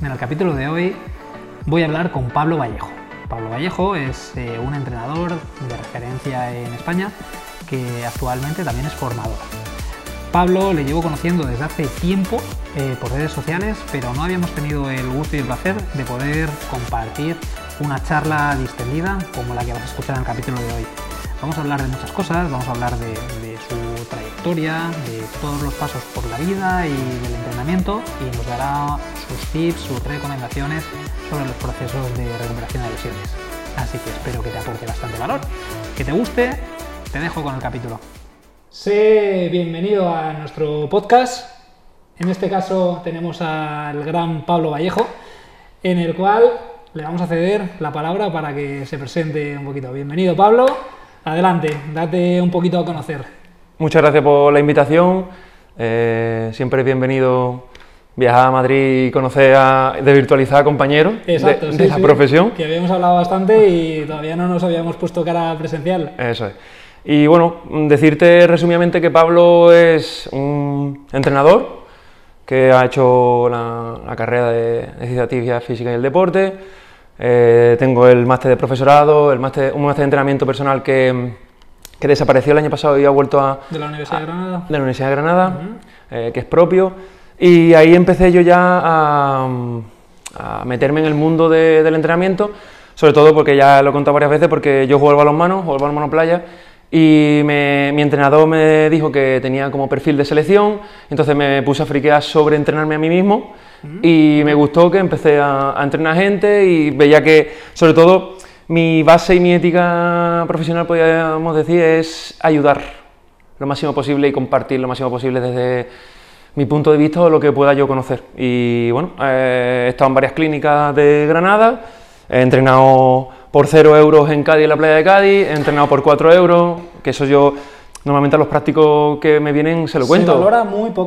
En el capítulo de hoy voy a hablar con Pablo Vallejo. Pablo Vallejo es un entrenador de referencia en España que actualmente también es formador. Pablo le llevo conociendo desde hace tiempo por redes sociales, pero no habíamos tenido el gusto y el placer de poder compartir una charla distendida como la que vas a escuchar en el capítulo de hoy. Vamos a hablar de muchas cosas, vamos a hablar de su trayectoria, de todos los pasos por la vida y del entrenamiento, y nos dará sus tips, sus recomendaciones sobre los procesos de recuperación de lesiones. Así que espero que te aporte bastante valor, que te guste. Te dejo con el capítulo. Sé bienvenido a nuestro podcast. En este caso tenemos al gran Pablo Vallejo, en el cual le vamos a ceder la palabra para que se presente un poquito. Bienvenido, Pablo. Adelante, date un poquito a conocer. Muchas gracias por la invitación. Siempre es bienvenido viajar a Madrid y conocer de virtualizar a compañeros. Exacto, de la profesión. Que habíamos hablado bastante y todavía no nos habíamos puesto cara presencial. Eso es. Y bueno, decirte resumidamente que Pablo es un entrenador que ha hecho la carrera de actividad física y el deporte. Tengo el máster de profesorado, un máster de entrenamiento personal que desapareció el año pasado y ha vuelto ¿De la Universidad de Granada? De la Universidad de Granada, que es propio. Y ahí empecé yo ya a meterme en el mundo del entrenamiento, sobre todo porque ya lo he contado varias veces, porque yo juego al balonmano playa, y mi entrenador me dijo que tenía como perfil de selección, entonces me puse a friquear sobre entrenarme a mí mismo, y me gustó que empecé a entrenar gente y veía que, sobre todo, mi base y mi ética profesional, podríamos decir, es ayudar lo máximo posible y compartir lo máximo posible desde mi punto de vista o lo que pueda yo conocer. Y bueno, he estado en varias clínicas de Granada, he entrenado por 0 euros en Cádiz, en la playa de Cádiz, he entrenado por 4 euros, que eso yo normalmente a los prácticos que me vienen se lo cuento. Se valora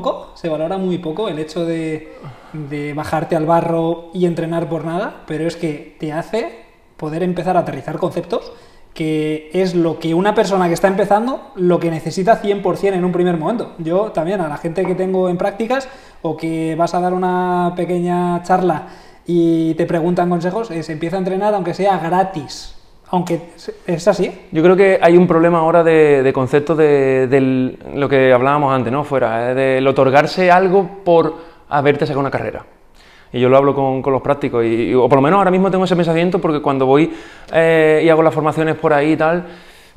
muy poco el hecho de bajarte al barro y entrenar por nada, pero es que te hace poder empezar a aterrizar conceptos, que es lo que una persona que está empezando lo que necesita 100% en un primer momento. Yo también, a la gente que tengo en prácticas o que vas a dar una pequeña charla y te preguntan consejos, se empieza a entrenar aunque sea gratis. Aunque es así. Yo creo que hay un problema ahora de conceptos de lo que hablábamos antes, ¿no? Fuera, del otorgarse algo por haberte sacado una carrera. Y yo lo hablo con los prácticos, o por lo menos ahora mismo tengo ese pensamiento, porque cuando voy y hago las formaciones por ahí y tal,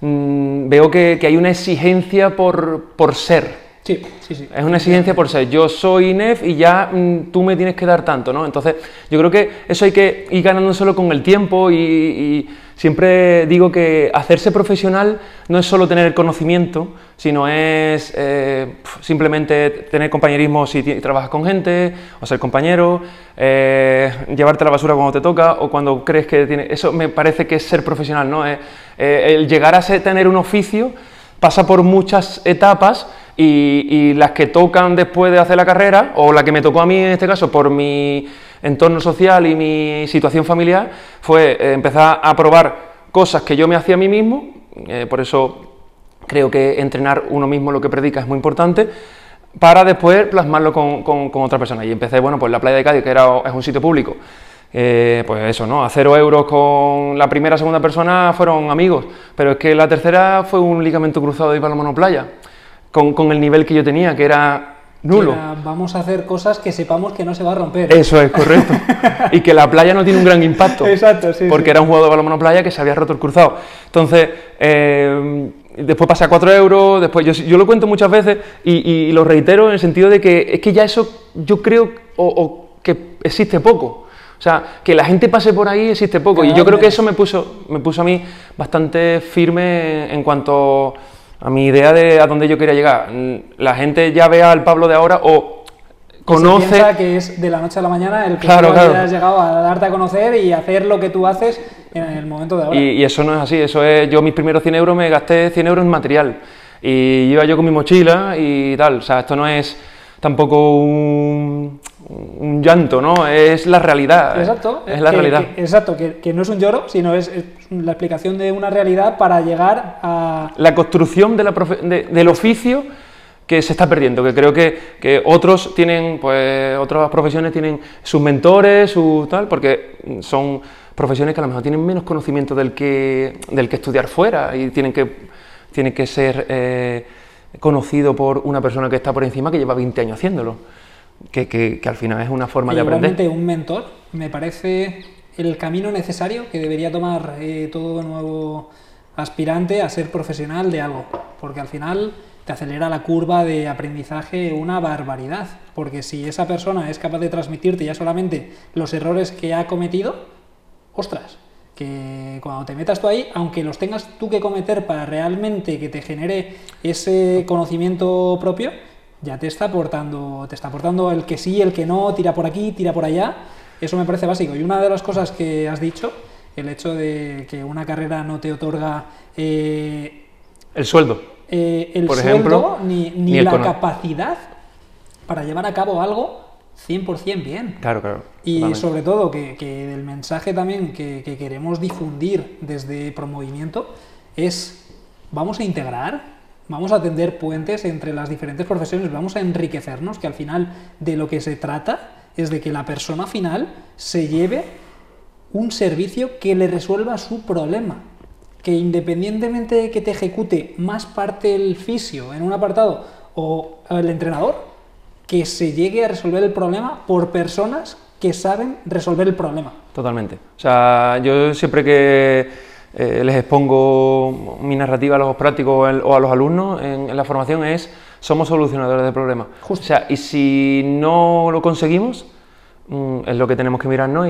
veo que hay una exigencia por ser. Sí. Es una exigencia por ser. Yo soy INEF y ya tú me tienes que dar tanto, ¿no? Entonces, yo creo que eso hay que ir ganándoselo con el tiempo y siempre digo que hacerse profesional no es solo tener el conocimiento, sino es simplemente tener compañerismo si trabajas con gente, o ser compañero, llevarte la basura cuando te toca o cuando crees que tiene. Eso me parece que es ser profesional, ¿no? El llegar a tener un oficio pasa por muchas etapas. Y las que tocan después de hacer la carrera, o la que me tocó a mí en este caso por mi entorno social y mi situación familiar, fue empezar a probar cosas que yo me hacía a mí mismo. Por eso creo que entrenar uno mismo lo que predica es muy importante, para después plasmarlo con otra persona. Y empecé, bueno, pues la playa de Cádiz, que es un sitio público, pues eso, ¿no? A 0 euros con la primera segunda persona fueron amigos, pero es que la tercera fue un ligamento cruzado de balonmano playa. Con el nivel que yo tenía, que era nulo. Vamos a hacer cosas que sepamos que no se va a romper. Eso es, correcto. Y que la playa no tiene un gran impacto. Exacto, sí. Porque era un jugador de balonmano playa que se había roto el cruzado. Entonces, después pasé a 4 euros, después yo lo cuento muchas veces y lo reitero en el sentido de que es que ya eso yo creo que existe poco. O sea, que la gente pase por ahí existe poco. Y yo creo que eso me puso a mí bastante firme en cuanto a mi idea de a dónde yo quería llegar. La gente ya ve al Pablo de ahora o conoce... Se piensa que es de la noche a la mañana el que tú has llegado a darte a conocer y hacer lo que tú haces en el momento de ahora. Y eso no es así. Eso es, yo mis primeros 100 euros me gasté 100 euros en material. Y iba yo con mi mochila y tal. O sea, esto no es tampoco un llanto, ¿no? Es la realidad. Exacto. Es la realidad. Exacto, que no es un lloro, sino es la explicación de una realidad para llegar a... La construcción del oficio que se está perdiendo, que creo que otros tienen, pues otras profesiones tienen sus mentores, su tal, porque son profesiones que a lo mejor tienen menos conocimiento del que estudiar fuera y tienen que ser conocido por una persona que está por encima que lleva 20 años haciéndolo, que al final es una forma de aprender. Igualmente un mentor me parece el camino necesario que debería tomar todo nuevo aspirante a ser profesional de algo, porque al final te acelera la curva de aprendizaje una barbaridad, porque si esa persona es capaz de transmitirte ya solamente los errores que ha cometido, ostras, que cuando te metas tú ahí, aunque los tengas tú que cometer para realmente que te genere ese conocimiento propio, ya te está aportando el que sí, el que no, tira por aquí, tira por allá. Eso me parece básico. Y una de las cosas que has dicho, el hecho de que una carrera no te otorga el sueldo, por ejemplo, ni la capacidad para llevar a cabo algo 100% bien. Claro. Y totalmente. sobre todo que el mensaje también que queremos difundir desde Promovimiento es: vamos a integrar, vamos a tender puentes entre las diferentes profesiones, vamos a enriquecernos, que al final de lo que se trata es de que la persona final se lleve un servicio que le resuelva su problema, que independientemente de que te ejecute más parte el fisio en un apartado o el entrenador, que se llegue a resolver el problema por personas que saben resolver el problema. Totalmente. O sea, yo siempre que les expongo mi narrativa a los prácticos o a los alumnos en la formación es: somos solucionadores de problemas. Justo. O sea, y si no lo conseguimos, es lo que tenemos que mirarnos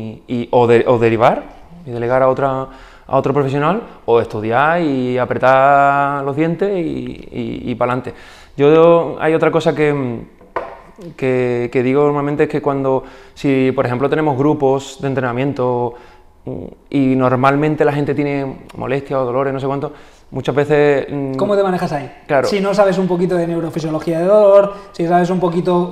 o derivar y delegar a otro profesional, o estudiar y apretar los dientes y para adelante. Hay otra cosa que digo normalmente, es que si por ejemplo tenemos grupos de entrenamiento y normalmente la gente tiene molestias o dolores, no sé cuánto, muchas veces... ¿Cómo te manejas ahí? Claro. Si no sabes un poquito de neurofisiología de dolor, si sabes un poquito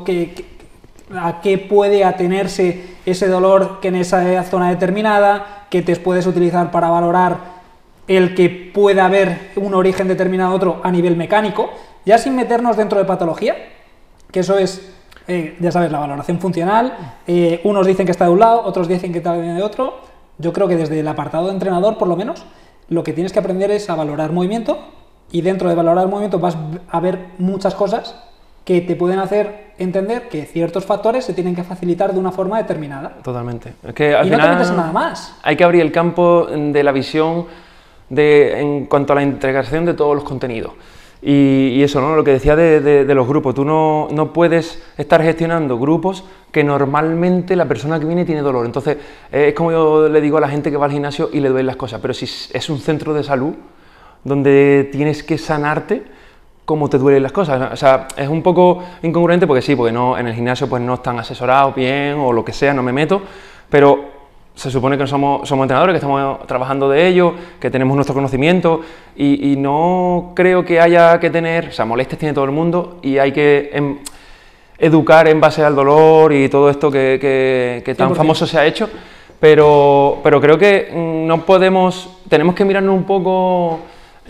a qué puede atenerse ese dolor que en esa zona determinada, que te puedes utilizar para valorar el que pueda haber un origen determinado otro a nivel mecánico, ya sin meternos dentro de patología, que eso es, ya sabes, la valoración funcional. Unos dicen que está de un lado, otros dicen que está de otro. Yo creo que desde el apartado de entrenador, por lo menos, lo que tienes que aprender es a valorar movimiento, y dentro de valorar el movimiento vas a ver muchas cosas que te pueden hacer entender que ciertos factores se tienen que facilitar de una forma determinada. Totalmente. Es que al final no te metes en nada más. Hay que abrir el campo de la visión en cuanto a la integración de todos los contenidos. Y eso, ¿no? Lo que decía de los grupos, tú no puedes estar gestionando grupos que normalmente la persona que viene tiene dolor. Entonces, es como yo le digo a la gente que va al gimnasio y le duelen las cosas, pero si es un centro de salud donde tienes que sanarte, ¿cómo te duelen las cosas? O sea, es un poco incongruente porque no, en el gimnasio pues no están asesorados bien o lo que sea, no me meto, pero se supone que somos entrenadores, que estamos trabajando de ello, que tenemos nuestro conocimiento y no creo que haya que tener, o sea, molestias tiene todo el mundo y hay que educar en base al dolor y todo esto que tan 100%. famoso se ha hecho, pero creo que tenemos que mirarnos un poco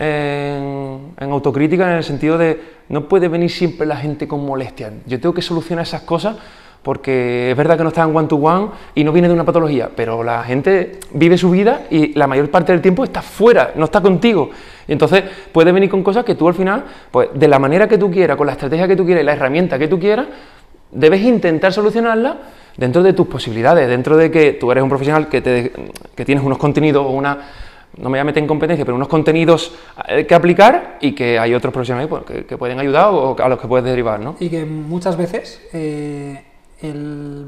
en autocrítica, en el sentido de no puede venir siempre la gente con molestias. Yo tengo que solucionar esas cosas porque es verdad que no está en one-to-one y no viene de una patología, pero la gente vive su vida y la mayor parte del tiempo está fuera, no está contigo. Y entonces puede venir con cosas que tú al final, pues de la manera que tú quieras, con la estrategia que tú quieras y la herramienta que tú quieras, debes intentar solucionarla dentro de tus posibilidades, dentro de que tú eres un profesional que tienes unos contenidos o no me voy a meter en competencia, pero unos contenidos que aplicar y que hay otros profesionales pues, que pueden ayudar o a los que puedes derivar, ¿no? Y que muchas veces el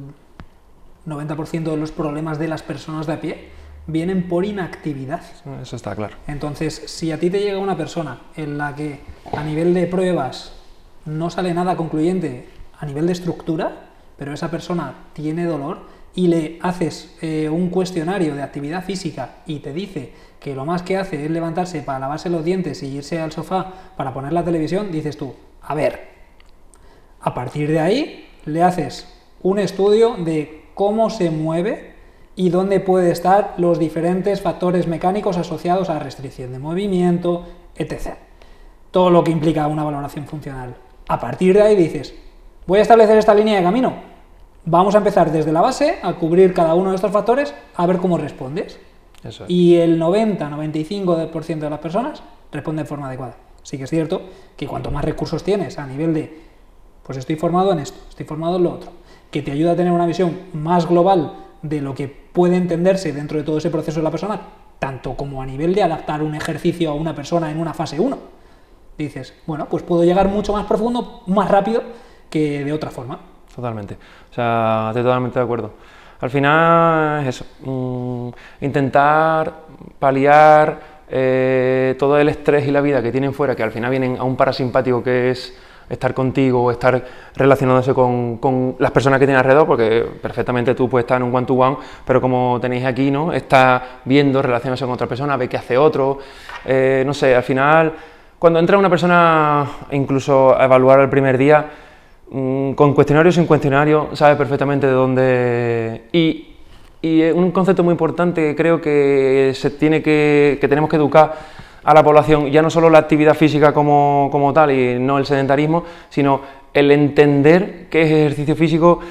90% de los problemas de las personas de a pie vienen por inactividad. Eso está claro. Entonces, si a ti te llega una persona en la que a nivel de pruebas no sale nada concluyente a nivel de estructura, pero esa persona tiene dolor, y le haces un cuestionario de actividad física y te dice que lo más que hace es levantarse para lavarse los dientes y irse al sofá para poner la televisión, dices tú, a ver, a partir de ahí le haces un estudio de cómo se mueve y dónde puede estar los diferentes factores mecánicos asociados a restricción de movimiento, etc. Todo lo que implica una valoración funcional. A partir de ahí dices, voy a establecer esta línea de camino. Vamos a empezar desde la base a cubrir cada uno de estos factores, a ver cómo respondes. Eso es. Y el 90-95% de las personas responden de forma adecuada. Sí que es cierto que cuanto más recursos tienes a nivel de, pues estoy formado en esto, estoy formado en lo otro, que te ayuda a tener una visión más global de lo que puede entenderse dentro de todo ese proceso de la persona, tanto como a nivel de adaptar un ejercicio a una persona en una fase 1. Dices, bueno, pues puedo llegar mucho más profundo, más rápido que de otra forma. Totalmente. O sea, estoy totalmente de acuerdo. Al final es eso, intentar paliar todo el estrés y la vida que tienen fuera, que al final vienen a un parasimpático que es estar contigo o estar relacionándose con las personas que tienes alrededor, porque perfectamente tú puedes estar en un one-to-one, pero como tenéis aquí, ¿no? Está viendo, relacionándose con otra persona, ve qué hace otro, no sé, al final, cuando entra una persona incluso a evaluar el primer día, con cuestionario o sin cuestionario, sabe perfectamente de dónde... Y un concepto muy importante que creo que tenemos que educar a la población, ya no solo la actividad física como tal y no el sedentarismo, sino el entender que es ejercicio físico,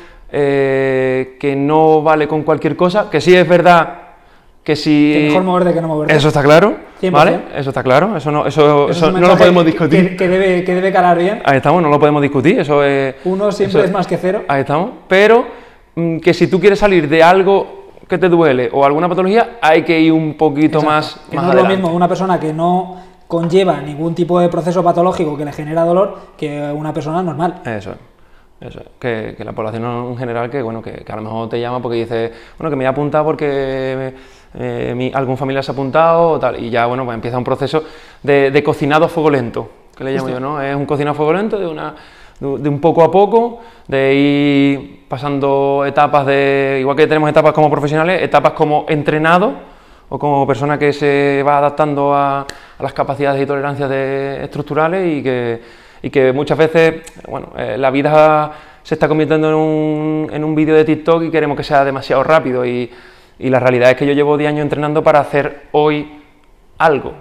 que no vale con cualquier cosa, que sí es verdad que si... Que mejor moverte que no moverte. Eso está claro, 100%. ¿vale? Eso está claro, eso no un lo podemos discutir. Que debe calar bien. Ahí estamos, no lo podemos discutir, eso es... Uno siempre es más que cero. Ahí estamos, pero que si tú quieres salir de algo que te duele o alguna patología, hay que ir un poquito más que no adelante. Es lo mismo una persona que no conlleva ningún tipo de proceso patológico que le genera dolor que una persona normal. Eso es, que la población en general, que bueno, que a lo mejor te llama porque dice, bueno, que me voy a apuntar porque algún familiar se ha apuntado o tal, y ya, bueno, pues empieza un proceso de cocinado a fuego lento, que le llamo yo, ¿no? Es un cocinado a fuego lento de un poco a poco, de ir pasando etapas igual que tenemos etapas como profesionales, etapas como entrenado o como persona que se va adaptando a las capacidades y tolerancias estructurales y que muchas veces, bueno, la vida se está convirtiendo en un vídeo de TikTok y queremos que sea demasiado rápido y la realidad es que yo llevo 10 años entrenando para hacer hoy algo.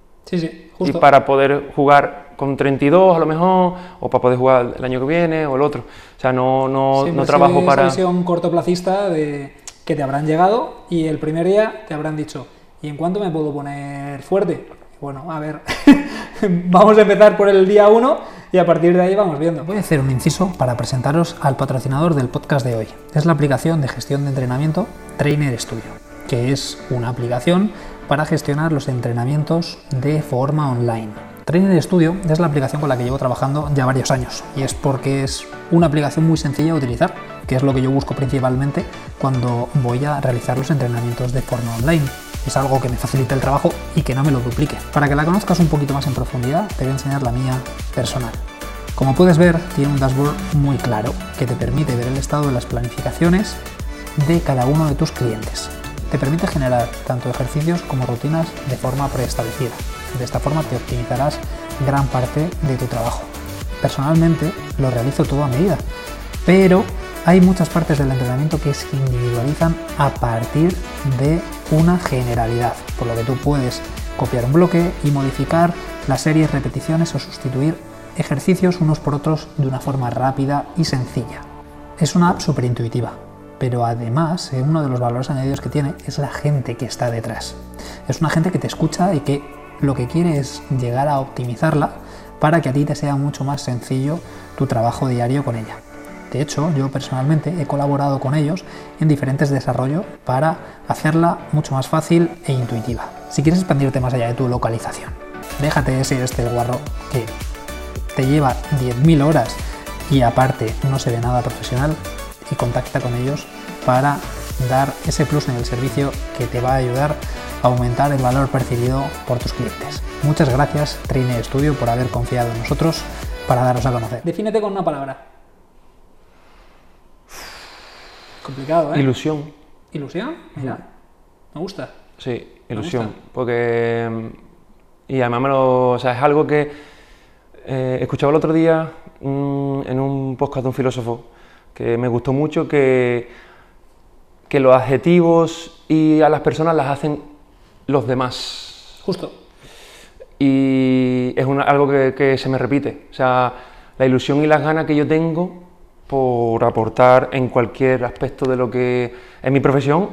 Sí, justo. Y para poder jugar con 32 a lo mejor, o para poder jugar el año que viene o el otro. O sea, no trabajo para... Esa visión cortoplacista de que te habrán llegado y el primer día te habrán dicho, ¿y en cuánto me puedo poner fuerte? Bueno, a ver, vamos a empezar por el día 1 y a partir de ahí vamos viendo. Voy a hacer un inciso para presentaros al patrocinador del podcast de hoy. Es la aplicación de gestión de entrenamiento Trainer Studio, que es una aplicación para gestionar los entrenamientos de forma online. Trainer Studio es la aplicación con la que llevo trabajando ya varios años y es porque es una aplicación muy sencilla de utilizar, que es lo que yo busco principalmente cuando voy a realizar los entrenamientos de forma online. Es algo que me facilita el trabajo y que no me lo duplique. Para que la conozcas un poquito más en profundidad, te voy a enseñar la mía personal. Como puedes ver, tiene un dashboard muy claro que te permite ver el estado de las planificaciones de cada uno de tus clientes. Te permite generar tanto ejercicios como rutinas de forma preestablecida. De esta forma te optimizarás gran parte de tu trabajo. Personalmente lo realizo todo a medida, pero hay muchas partes del entrenamiento que se individualizan a partir de una generalidad, por lo que tú puedes copiar un bloque y modificar las series, repeticiones o sustituir ejercicios unos por otros de una forma rápida y sencilla. Es una app súper intuitiva, pero además uno de los valores añadidos que tiene es la gente que está detrás. Es una gente que te escucha y que lo que quiere es llegar a optimizarla para que a ti te sea mucho más sencillo tu trabajo diario con ella. De hecho, yo personalmente he colaborado con ellos en diferentes desarrollos para hacerla mucho más fácil e intuitiva. Si quieres expandirte más allá de tu localización, déjate de ser este guarro que te lleva 10.000 horas y aparte no se ve nada profesional y contacta con ellos para dar ese plus en el servicio que te va a ayudar a aumentar el valor percibido por tus clientes. Muchas gracias, Trainer Studio, por haber confiado en nosotros para daros a conocer. Defínete con una palabra. Complicado, ¿eh? Ilusión. ¿Ilusión? Mira, me gusta. Sí, ilusión, porque... Y además o sea, es algo que escuchaba el otro día en un podcast de un filósofo que me gustó mucho, que los adjetivos y a las personas las hacen los demás. Justo. Y es algo que se me repite. O sea, la ilusión y las ganas que yo tengo por aportar en cualquier aspecto de lo que es mi profesión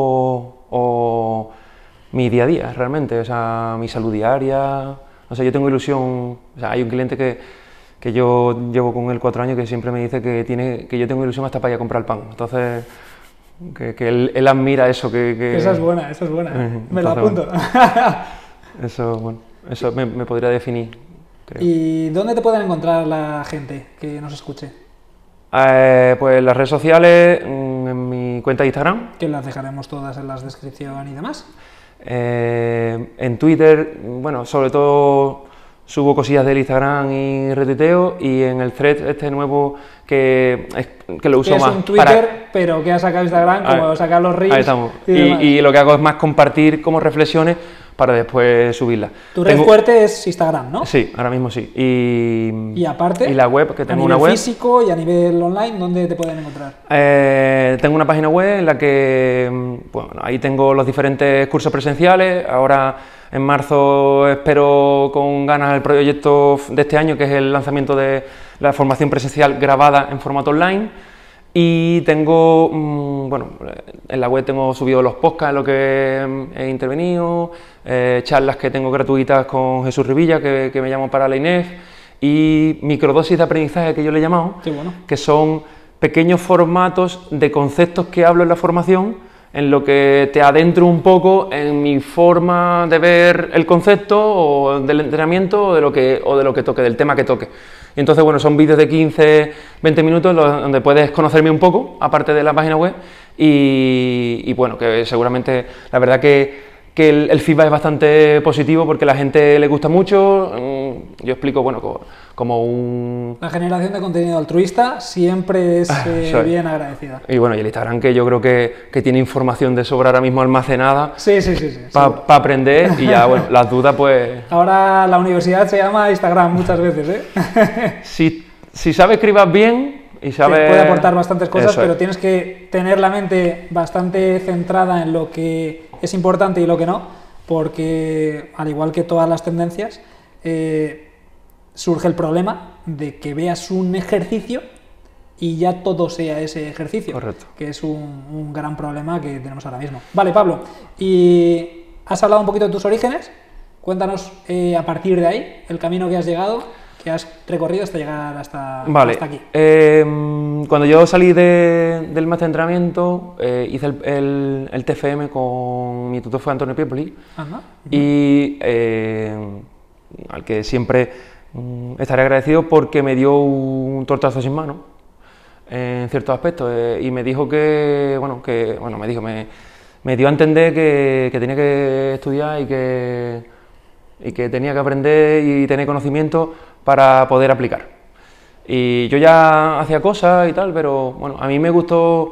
o mi día a día realmente, o sea, mi salud diaria, no sé, yo tengo ilusión, o sea, hay un cliente que yo llevo con él 4 años que siempre me dice que yo tengo ilusión hasta para ir a comprar el pan, entonces que él admira eso, Esa es buena, me la apunto. Eso, eso me podría definir, creo. ¿Y dónde te pueden encontrar la gente que nos escuche? Pues las redes sociales, en mi cuenta de Instagram. Que las dejaremos todas en la descripción y demás. En Twitter, bueno, sobre todo subo cosillas del Instagram y retuiteo, y en el thread este nuevo que lo uso que es más un Twitter, pero que ha sacado Instagram, como sacar los reels. Ahí estamos. Y lo que hago es más compartir como reflexiones para después subirlas. Tu red fuerte es Instagram, ¿no? Sí, ahora mismo sí. Y aparte, y la web, que tengo una web. A nivel físico y a nivel online, ¿dónde te pueden encontrar? Tengo una página web en la que, bueno, ahí tengo los diferentes cursos presenciales. Ahora en marzo espero con ganas el proyecto de este año, que es el lanzamiento de la formación presencial grabada en formato online. Y tengo, bueno, en la web tengo subido los podcasts en los que he intervenido, charlas que tengo gratuitas con Jesús Rivilla, que me llamo para la INEF, y microdosis de aprendizaje, que yo le he llamado, que son pequeños formatos de conceptos que hablo en la formación, en lo que te adentro un poco en mi forma de ver el concepto o del entrenamiento o de lo que toque, del tema que toque. Y entonces, bueno, son vídeos de 15, 20 minutos donde puedes conocerme un poco, aparte de la página web, y bueno, que seguramente, la verdad que el feedback es bastante positivo porque a la gente le gusta mucho. Yo explico, bueno, como La generación de contenido altruista siempre es bien agradecida. Y bueno, y el Instagram, que yo creo que tiene información de sobra ahora mismo almacenada. Sí. Para aprender, y ya, bueno, las dudas pues... Ahora la universidad se llama Instagram muchas veces, ¿eh? Si sabes escribir bien y sabes... Puede aportar bastantes cosas, pero tienes que tener la mente bastante centrada en lo que es importante y lo que no, porque al igual que todas las tendencias, surge el problema de que veas un ejercicio y ya todo sea ese ejercicio. Correcto. Que es un gran problema que tenemos ahora mismo. Vale, Pablo, y has hablado un poquito de tus orígenes. Cuéntanos a partir de ahí el camino que has llegado, que has recorrido hasta llegar hasta aquí. Cuando yo salí del máster de entrenamiento, hice el TFM con mi tutor, fue Antonio Piepoli. Y al que siempre estaré agradecido porque me dio un tortazo sin mano en ciertos aspectos, y me dijo me dio a entender que tenía que estudiar y que tenía que aprender y tener conocimiento para poder aplicar. Y yo ya hacía cosas y tal, pero bueno, a mí me gustó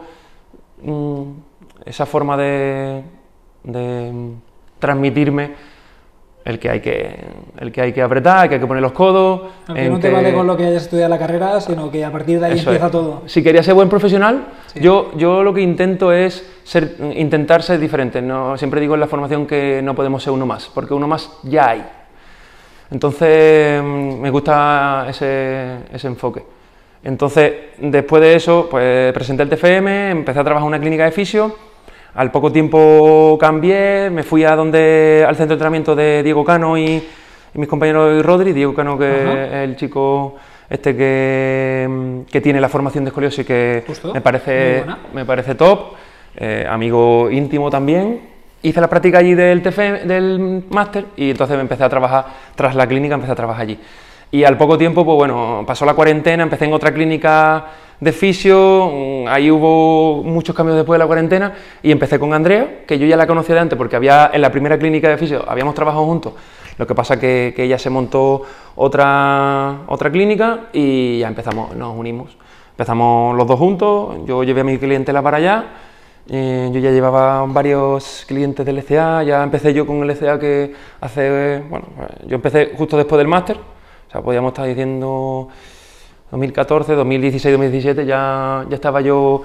esa forma de transmitirme el que hay que apretar, que hay que poner los codos. Aunque no te vale con lo que hayas estudiado la carrera, sino que a partir de ahí empieza todo. Si quería ser buen profesional, yo lo que intento es intentar ser diferente. No, siempre digo en la formación que no podemos ser uno más, porque uno más ya hay. Entonces me gusta ese enfoque. Entonces, después de eso, pues presenté el TFM, empecé a trabajar en una clínica de fisio. Al poco tiempo cambié, me fui al centro de entrenamiento de Diego Cano y mis compañeros, y Rodri. Diego Cano, que es el chico que tiene la formación de escoliosis, que me parece top, amigo íntimo también. Hice la práctica allí del máster, y entonces me empecé a trabajar, tras la clínica empecé a trabajar allí. Y al poco tiempo, pues bueno, pasó la cuarentena, empecé en otra clínica de fisio, ahí hubo muchos cambios después de la cuarentena, y empecé con Andrea, que yo ya la conocía de antes porque en la primera clínica de fisio habíamos trabajado juntos. Lo que pasa que ella se montó otra clínica y ya nos unimos. Empezamos los dos juntos, yo llevé a mi clientela para allá, yo ya llevaba varios clientes del LCA, ya empecé yo con el LCA que yo empecé justo después del máster, o sea, podríamos estar diciendo 2014, 2016, 2017, ya estaba yo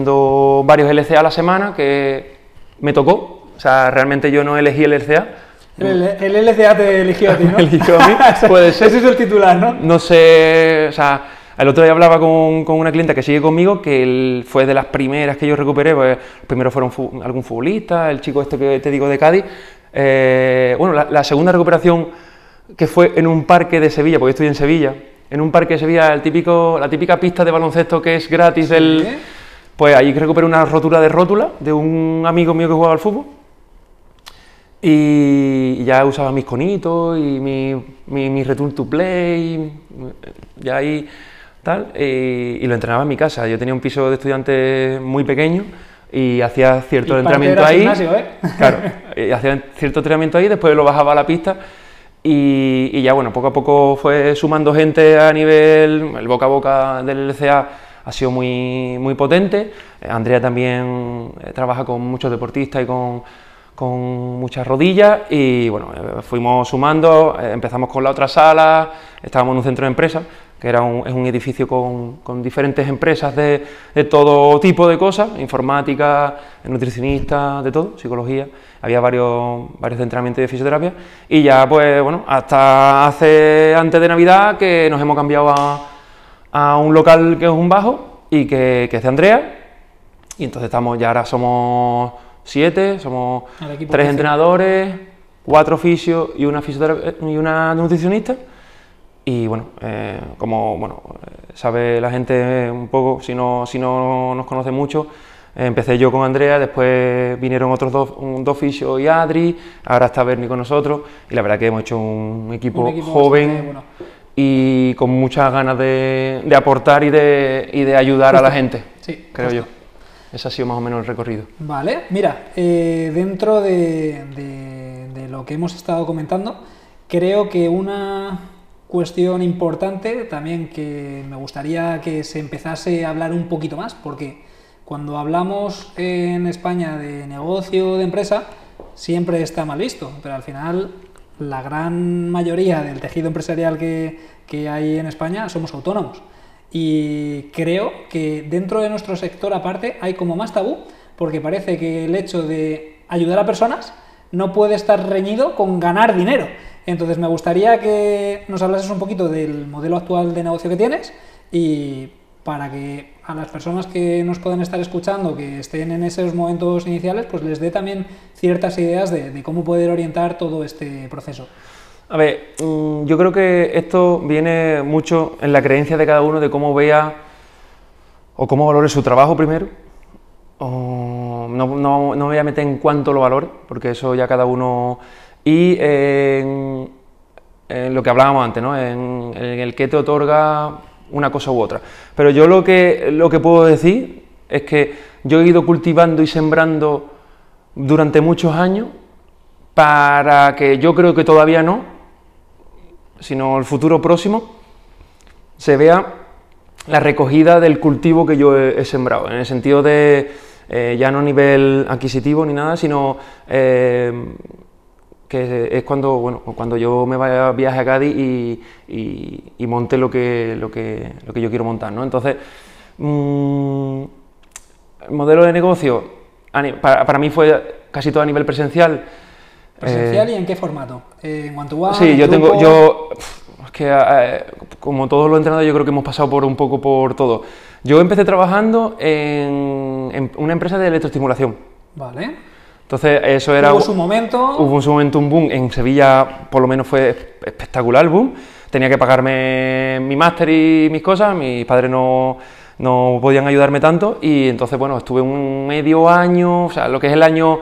haciendo varios LCA a la semana, que me tocó, o sea, realmente yo no elegí el LCA, El LCA te eligió a ti, ¿no? Me eligió a mí, puede ser. Ese es el titular, ¿no? No sé, o sea, el otro día hablaba con una clienta que sigue conmigo, que él fue de las primeras que yo recuperé, pues los primeros fueron algún futbolista, el chico este que te digo de Cádiz. Bueno, la segunda recuperación que fue en un parque de Sevilla, porque yo estoy en Sevilla, en un parque de Sevilla, la típica pista de baloncesto que es gratis, Sí. pues ahí recuperé una rotura de rótula de un amigo mío que jugaba al fútbol. Y ya usaba mis conitos y mi return to play, ya ahí tal, y lo entrenaba en mi casa. Yo tenía un piso de estudiantes muy pequeño y hacía cierto entrenamiento ahí. Gimnasio, ¿eh? Claro, y hacía cierto entrenamiento ahí, después lo bajaba a la pista y ya bueno, poco a poco fue sumando gente a nivel, el boca a boca del LCA ha sido muy potente. Andrea también trabaja con muchos deportistas y con muchas rodillas y bueno, fuimos sumando, empezamos con la otra sala, estábamos en un centro de empresas, que es un edificio con diferentes empresas de todo tipo de cosas, informática, nutricionistas, de todo, psicología, había varios de entrenamiento y de fisioterapia y ya pues bueno, hasta antes de Navidad que nos hemos cambiado a un local que es un bajo y que es de Andrea y entonces ahora somos 7, somos 3 entrenadores, 4 fisios y una nutricionista. Y bueno, sabe la gente un poco, si no nos conoce mucho, empecé yo con Andrea, después vinieron otros dos fisios y Adri, ahora está Berni con nosotros, y la verdad que hemos hecho un equipo joven bueno, y con muchas ganas de aportar y de ayudar a la gente, sí, creo yo. Ese ha sido más o menos el recorrido. Vale, mira, dentro de lo que hemos estado comentando, creo que una cuestión importante también que me gustaría que se empezase a hablar un poquito más, porque cuando hablamos en España de negocio, de empresa, siempre está mal visto, pero al final la gran mayoría del tejido empresarial que hay en España somos autónomos. Y creo que dentro de nuestro sector aparte hay como más tabú, porque parece que el hecho de ayudar a personas no puede estar reñido con ganar dinero. Entonces me gustaría que nos hablases un poquito del modelo actual de negocio que tienes y para que a las personas que nos puedan estar escuchando, que estén en esos momentos iniciales, pues les dé también ciertas ideas de cómo poder orientar todo este proceso. A ver, yo creo que esto viene mucho en la creencia de cada uno de cómo vea o cómo valore su trabajo primero. No me voy a meter en cuánto lo valore, porque eso ya cada uno... Y en lo que hablábamos antes, ¿no? En el que te otorga una cosa u otra. Pero yo lo que puedo decir es que yo he ido cultivando y sembrando durante muchos años para que yo creo que todavía no, sino el futuro próximo, se vea la recogida del cultivo que yo he sembrado, en el sentido de, ya no a nivel adquisitivo ni nada, sino que es cuando yo me viaje a Cádiz y monte lo que yo quiero montar, ¿no? Entonces, el modelo de negocio para mí fue casi todo a nivel presencial. ¿Presencial y en qué formato? ¿En one-to-one? Sí, es que como todos los entrenadores yo creo que hemos pasado un poco por todo. Yo empecé trabajando en una empresa de electroestimulación. Vale. Entonces eso era... Hubo su momento un boom, en Sevilla por lo menos fue espectacular el boom. Tenía que pagarme mi máster y mis cosas, mis padres no podían ayudarme tanto y entonces bueno, estuve un medio año, o sea, lo que es el año...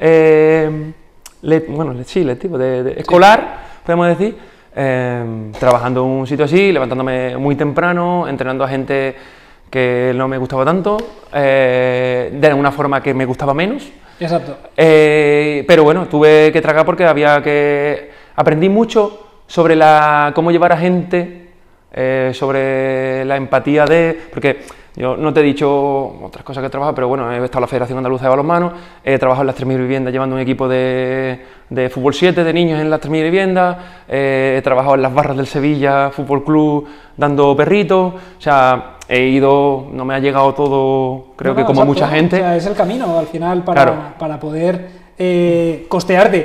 lectivo, escolar, podemos decir, trabajando en un sitio así, levantándome muy temprano, entrenando a gente que no me gustaba tanto, de una forma que me gustaba menos. Exacto. Pero bueno, tuve que tragar porque aprendí mucho sobre cómo llevar a gente, sobre la empatía porque yo no te he dicho otras cosas que he trabajado, pero bueno, he estado en la Federación Andaluza de Balonmano, he trabajado en las 3.000 viviendas llevando un equipo de fútbol 7 de niños en las 3.000 viviendas, he trabajado en las barras del Sevilla Fútbol Club dando perritos, o sea, no me ha llegado todo, creo que como exacto, mucha gente. O sea, es el camino al final claro, para poder costearte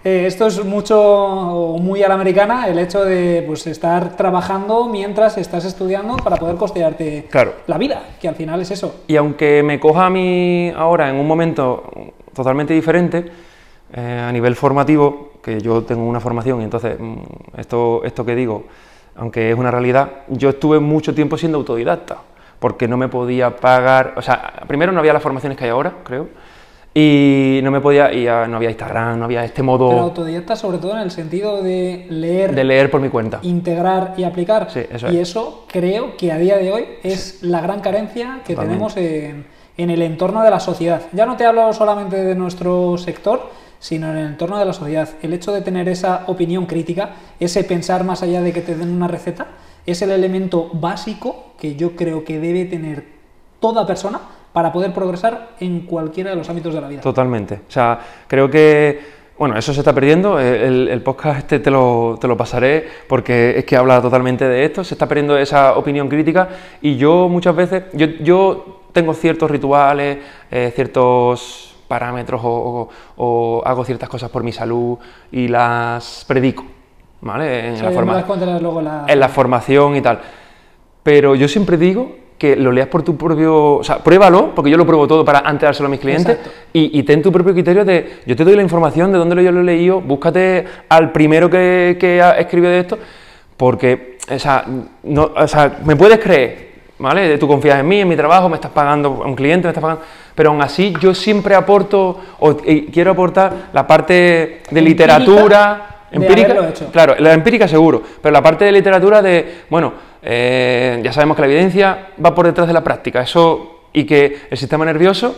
esto es muy a la americana, el hecho de pues, estar trabajando mientras estás estudiando para poder costearte la vida, que al final es eso. Y aunque me coja a mí ahora en un momento totalmente diferente, a nivel formativo, que yo tengo una formación y entonces esto que digo, aunque es una realidad, yo estuve mucho tiempo siendo autodidacta, porque no me podía pagar, o sea, primero no había las formaciones que hay ahora, creo, y no me podía, no había Instagram, no había este modo... Pero autodidacta sobre todo en el sentido de leer... De leer por mi cuenta. Integrar y aplicar. Sí, eso y es. eso creo que a día de hoy es la gran carencia que tenemos en el entorno de la sociedad. Ya no te hablo solamente de nuestro sector, sino en el entorno de la sociedad. El hecho de tener esa opinión crítica, ese pensar más allá de que te den una receta, es el elemento básico que yo creo que debe tener toda persona para poder progresar en cualquiera de los ámbitos de la vida. Totalmente. O sea, creo que, bueno, eso se está perdiendo. El podcast te lo pasaré porque es que habla totalmente de esto. Se está perdiendo esa opinión crítica y yo muchas veces, yo tengo ciertos rituales, ciertos parámetros o hago ciertas cosas por mi salud y las predico, ¿vale? En la formación y tal. Pero yo siempre digo que lo leas por tu propio... O sea, pruébalo, porque yo lo pruebo todo para antes de dárselo a mis clientes, y ten tu propio criterio de, yo te doy la información de dónde yo lo he leído, búscate al primero que ha escrito de esto, porque, o sea, me puedes creer, ¿vale? Tú confías en mí, en mi trabajo, me estás pagando, a un cliente me estás pagando, pero aún así yo siempre aporto, quiero aportar la parte de literatura... Empírica, claro, la empírica seguro, pero la parte de literatura de, bueno, ya sabemos que la evidencia va por detrás de la práctica, eso, y que el sistema nervioso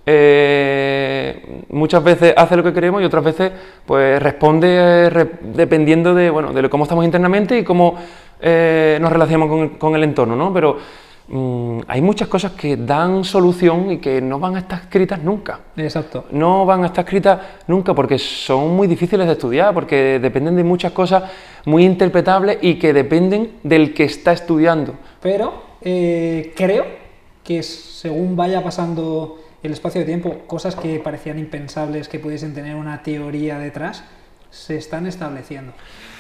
muchas veces hace lo que queremos y otras veces pues responde dependiendo de, bueno, de cómo estamos internamente y cómo nos relacionamos con el entorno, ¿no? Pero hay muchas cosas que dan solución y que no van a estar escritas nunca. Exacto. No van a estar escritas nunca porque son muy difíciles de estudiar, porque dependen de muchas cosas muy interpretables y que dependen del que está estudiando. Pero creo que según vaya pasando el espacio de tiempo, cosas que parecían impensables que pudiesen tener una teoría detrás, se están estableciendo.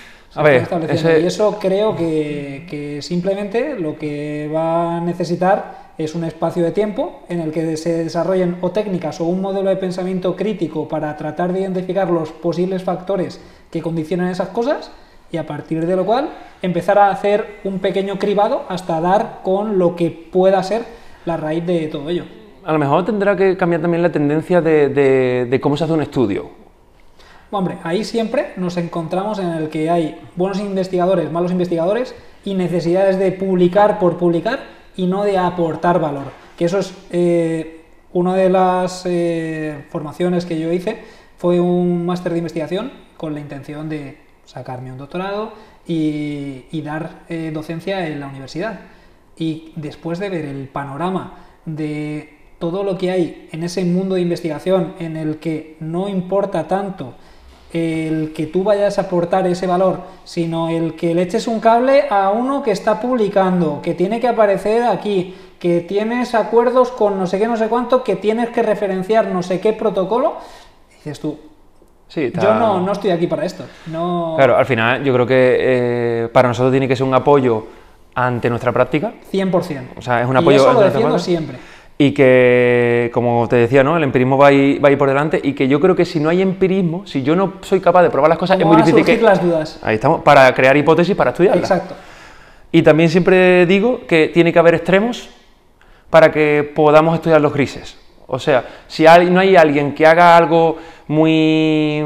Y eso creo que simplemente lo que va a necesitar es un espacio de tiempo en el que se desarrollen o técnicas o un modelo de pensamiento crítico para tratar de identificar los posibles factores que condicionan esas cosas y a partir de lo cual empezar a hacer un pequeño cribado hasta dar con lo que pueda ser la raíz de todo ello. A lo mejor tendrá que cambiar también la tendencia de cómo se hace un estudio. Hombre, ahí siempre nos encontramos en el que hay buenos investigadores, malos investigadores y necesidades de publicar por publicar y no de aportar valor. Que eso es una de las formaciones que yo hice, fue un máster de investigación con la intención de sacarme un doctorado y dar docencia en la universidad. Y después de ver el panorama de todo lo que hay en ese mundo de investigación en el que no importa tanto el que tú vayas a aportar ese valor, sino el que le eches un cable a uno que está publicando, que tiene que aparecer aquí, que tienes acuerdos con no sé qué, no sé cuánto, que tienes que referenciar no sé qué protocolo, dices tú, sí, yo no estoy aquí para esto. No... Claro, al final yo creo que para nosotros tiene que ser un apoyo ante nuestra práctica. 100%. O sea, es un apoyo. Y eso lo defiendo siempre. Y que, como te decía, ¿no? El empirismo va a ir por delante y que yo creo que si no hay empirismo, si yo no soy capaz de probar las cosas, es muy difícil que... las dudas. Ahí estamos, para crear hipótesis, para estudiarlas. Exacto. Y también siempre digo que tiene que haber extremos para que podamos estudiar los grises. O sea, si no hay alguien que haga algo muy...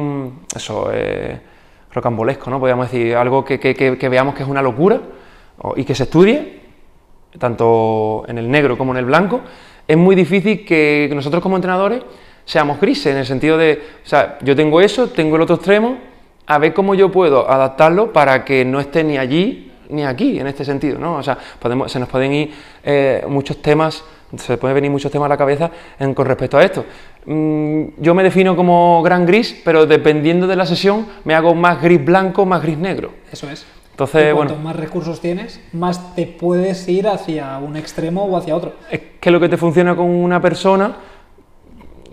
rocambolesco, ¿no? Podríamos decir, algo que veamos que es una locura y que se estudie, tanto en el negro como en el blanco, es muy difícil que nosotros como entrenadores seamos grises, en el sentido de, o sea, yo tengo eso, tengo el otro extremo, a ver cómo yo puedo adaptarlo para que no esté ni allí ni aquí, en este sentido, ¿no? O sea, se nos pueden ir muchos temas, se pueden venir muchos temas a la cabeza con respecto a esto. Yo me defino como gran gris, pero dependiendo de la sesión me hago más gris blanco, más gris negro. Eso es. Entonces, cuanto más recursos tienes, más te puedes ir hacia un extremo o hacia otro. Es que lo que te funciona con una persona,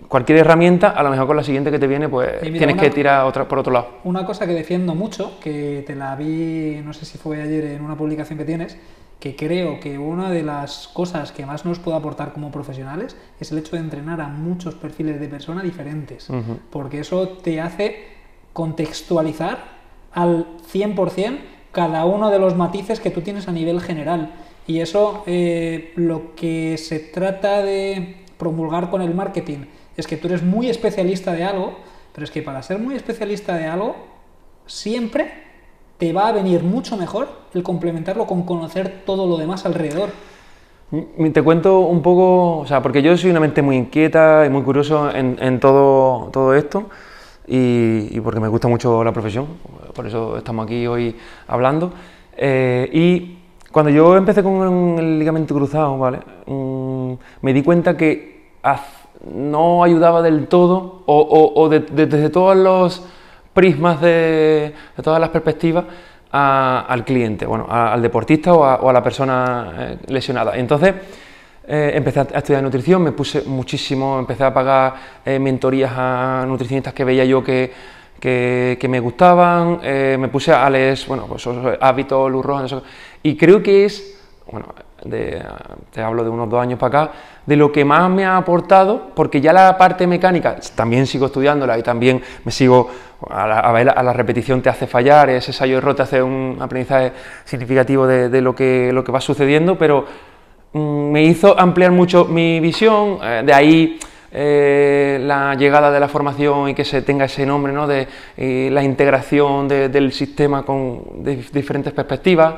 cualquier herramienta, a lo mejor con la siguiente que te viene, pues Y mira, tienes que tirar por otro lado. Una cosa que defiendo mucho, que te la vi, no sé si fue ayer en una publicación que tienes, que creo que una de las cosas que más nos puede aportar como profesionales es el hecho de entrenar a muchos perfiles de persona diferentes, porque eso te hace contextualizar al 100% cada uno de los matices que tú tienes a nivel general. Y eso, lo que se trata de promulgar con el marketing es que tú eres muy especialista de algo, pero es que para ser muy especialista de algo, siempre te va a venir mucho mejor el complementarlo con conocer todo lo demás alrededor. Te cuento un poco, o sea, porque yo soy una mente muy inquieta y muy curioso en todo esto y porque me gusta mucho la profesión, por eso estamos aquí hoy hablando. Y cuando yo empecé con el ligamento cruzado, ¿vale? Me di cuenta que no ayudaba del todo desde todos los prismas de todas las perspectivas al cliente, bueno, al deportista o a la persona lesionada. Entonces empecé a estudiar nutrición, me puse muchísimo, empecé a pagar mentorías a nutricionistas que veía yo que me gustaban, me puse a leer, bueno, pues Hábitos, Luz Roja, eso, y creo que es, bueno, te hablo de unos 2 años para acá, de lo que más me ha aportado, porque ya la parte mecánica también sigo estudiándola y también me sigo, a la repetición te hace fallar, ese ensayo-error te hace un aprendizaje significativo de lo que va sucediendo, pero me hizo ampliar mucho mi visión, de ahí la llegada de la formación y que se tenga ese nombre, ¿no? De la integración del sistema con diferentes perspectivas.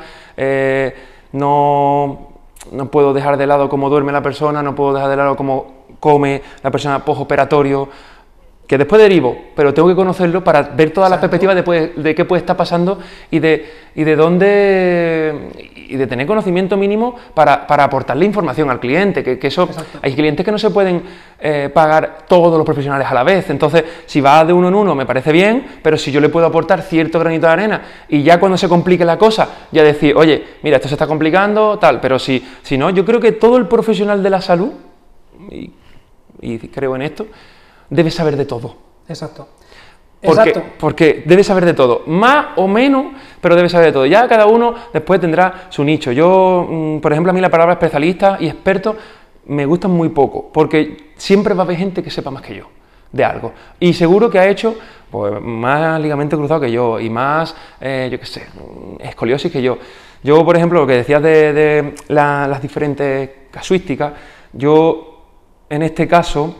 No puedo dejar de lado cómo duerme la persona, no puedo dejar de lado cómo come la persona postoperatorio, que después derivo, pero tengo que conocerlo para ver todas las perspectivas de qué puede estar pasando y de dónde, y de tener conocimiento mínimo para aportarle información al cliente, que eso, hay clientes que no se pueden pagar todos los profesionales a la vez, entonces si va de uno en uno me parece bien, pero si yo le puedo aportar cierto granito de arena y ya cuando se complique la cosa, ya decir, oye, mira, esto se está complicando, tal, pero si no, yo creo que todo el profesional de la salud, y creo en esto, debe saber de todo. Exacto. Porque debe saber de todo, más o menos, pero debe saber de todo. Ya cada uno después tendrá su nicho. Yo, por ejemplo, a mí la palabra especialista y experto me gustan muy poco, porque siempre va a haber gente que sepa más que yo de algo. Y seguro que ha hecho pues, más ligamento cruzado que yo y más, yo qué sé, escoliosis que yo. Yo, por ejemplo, lo que decías de las diferentes casuísticas, yo en este caso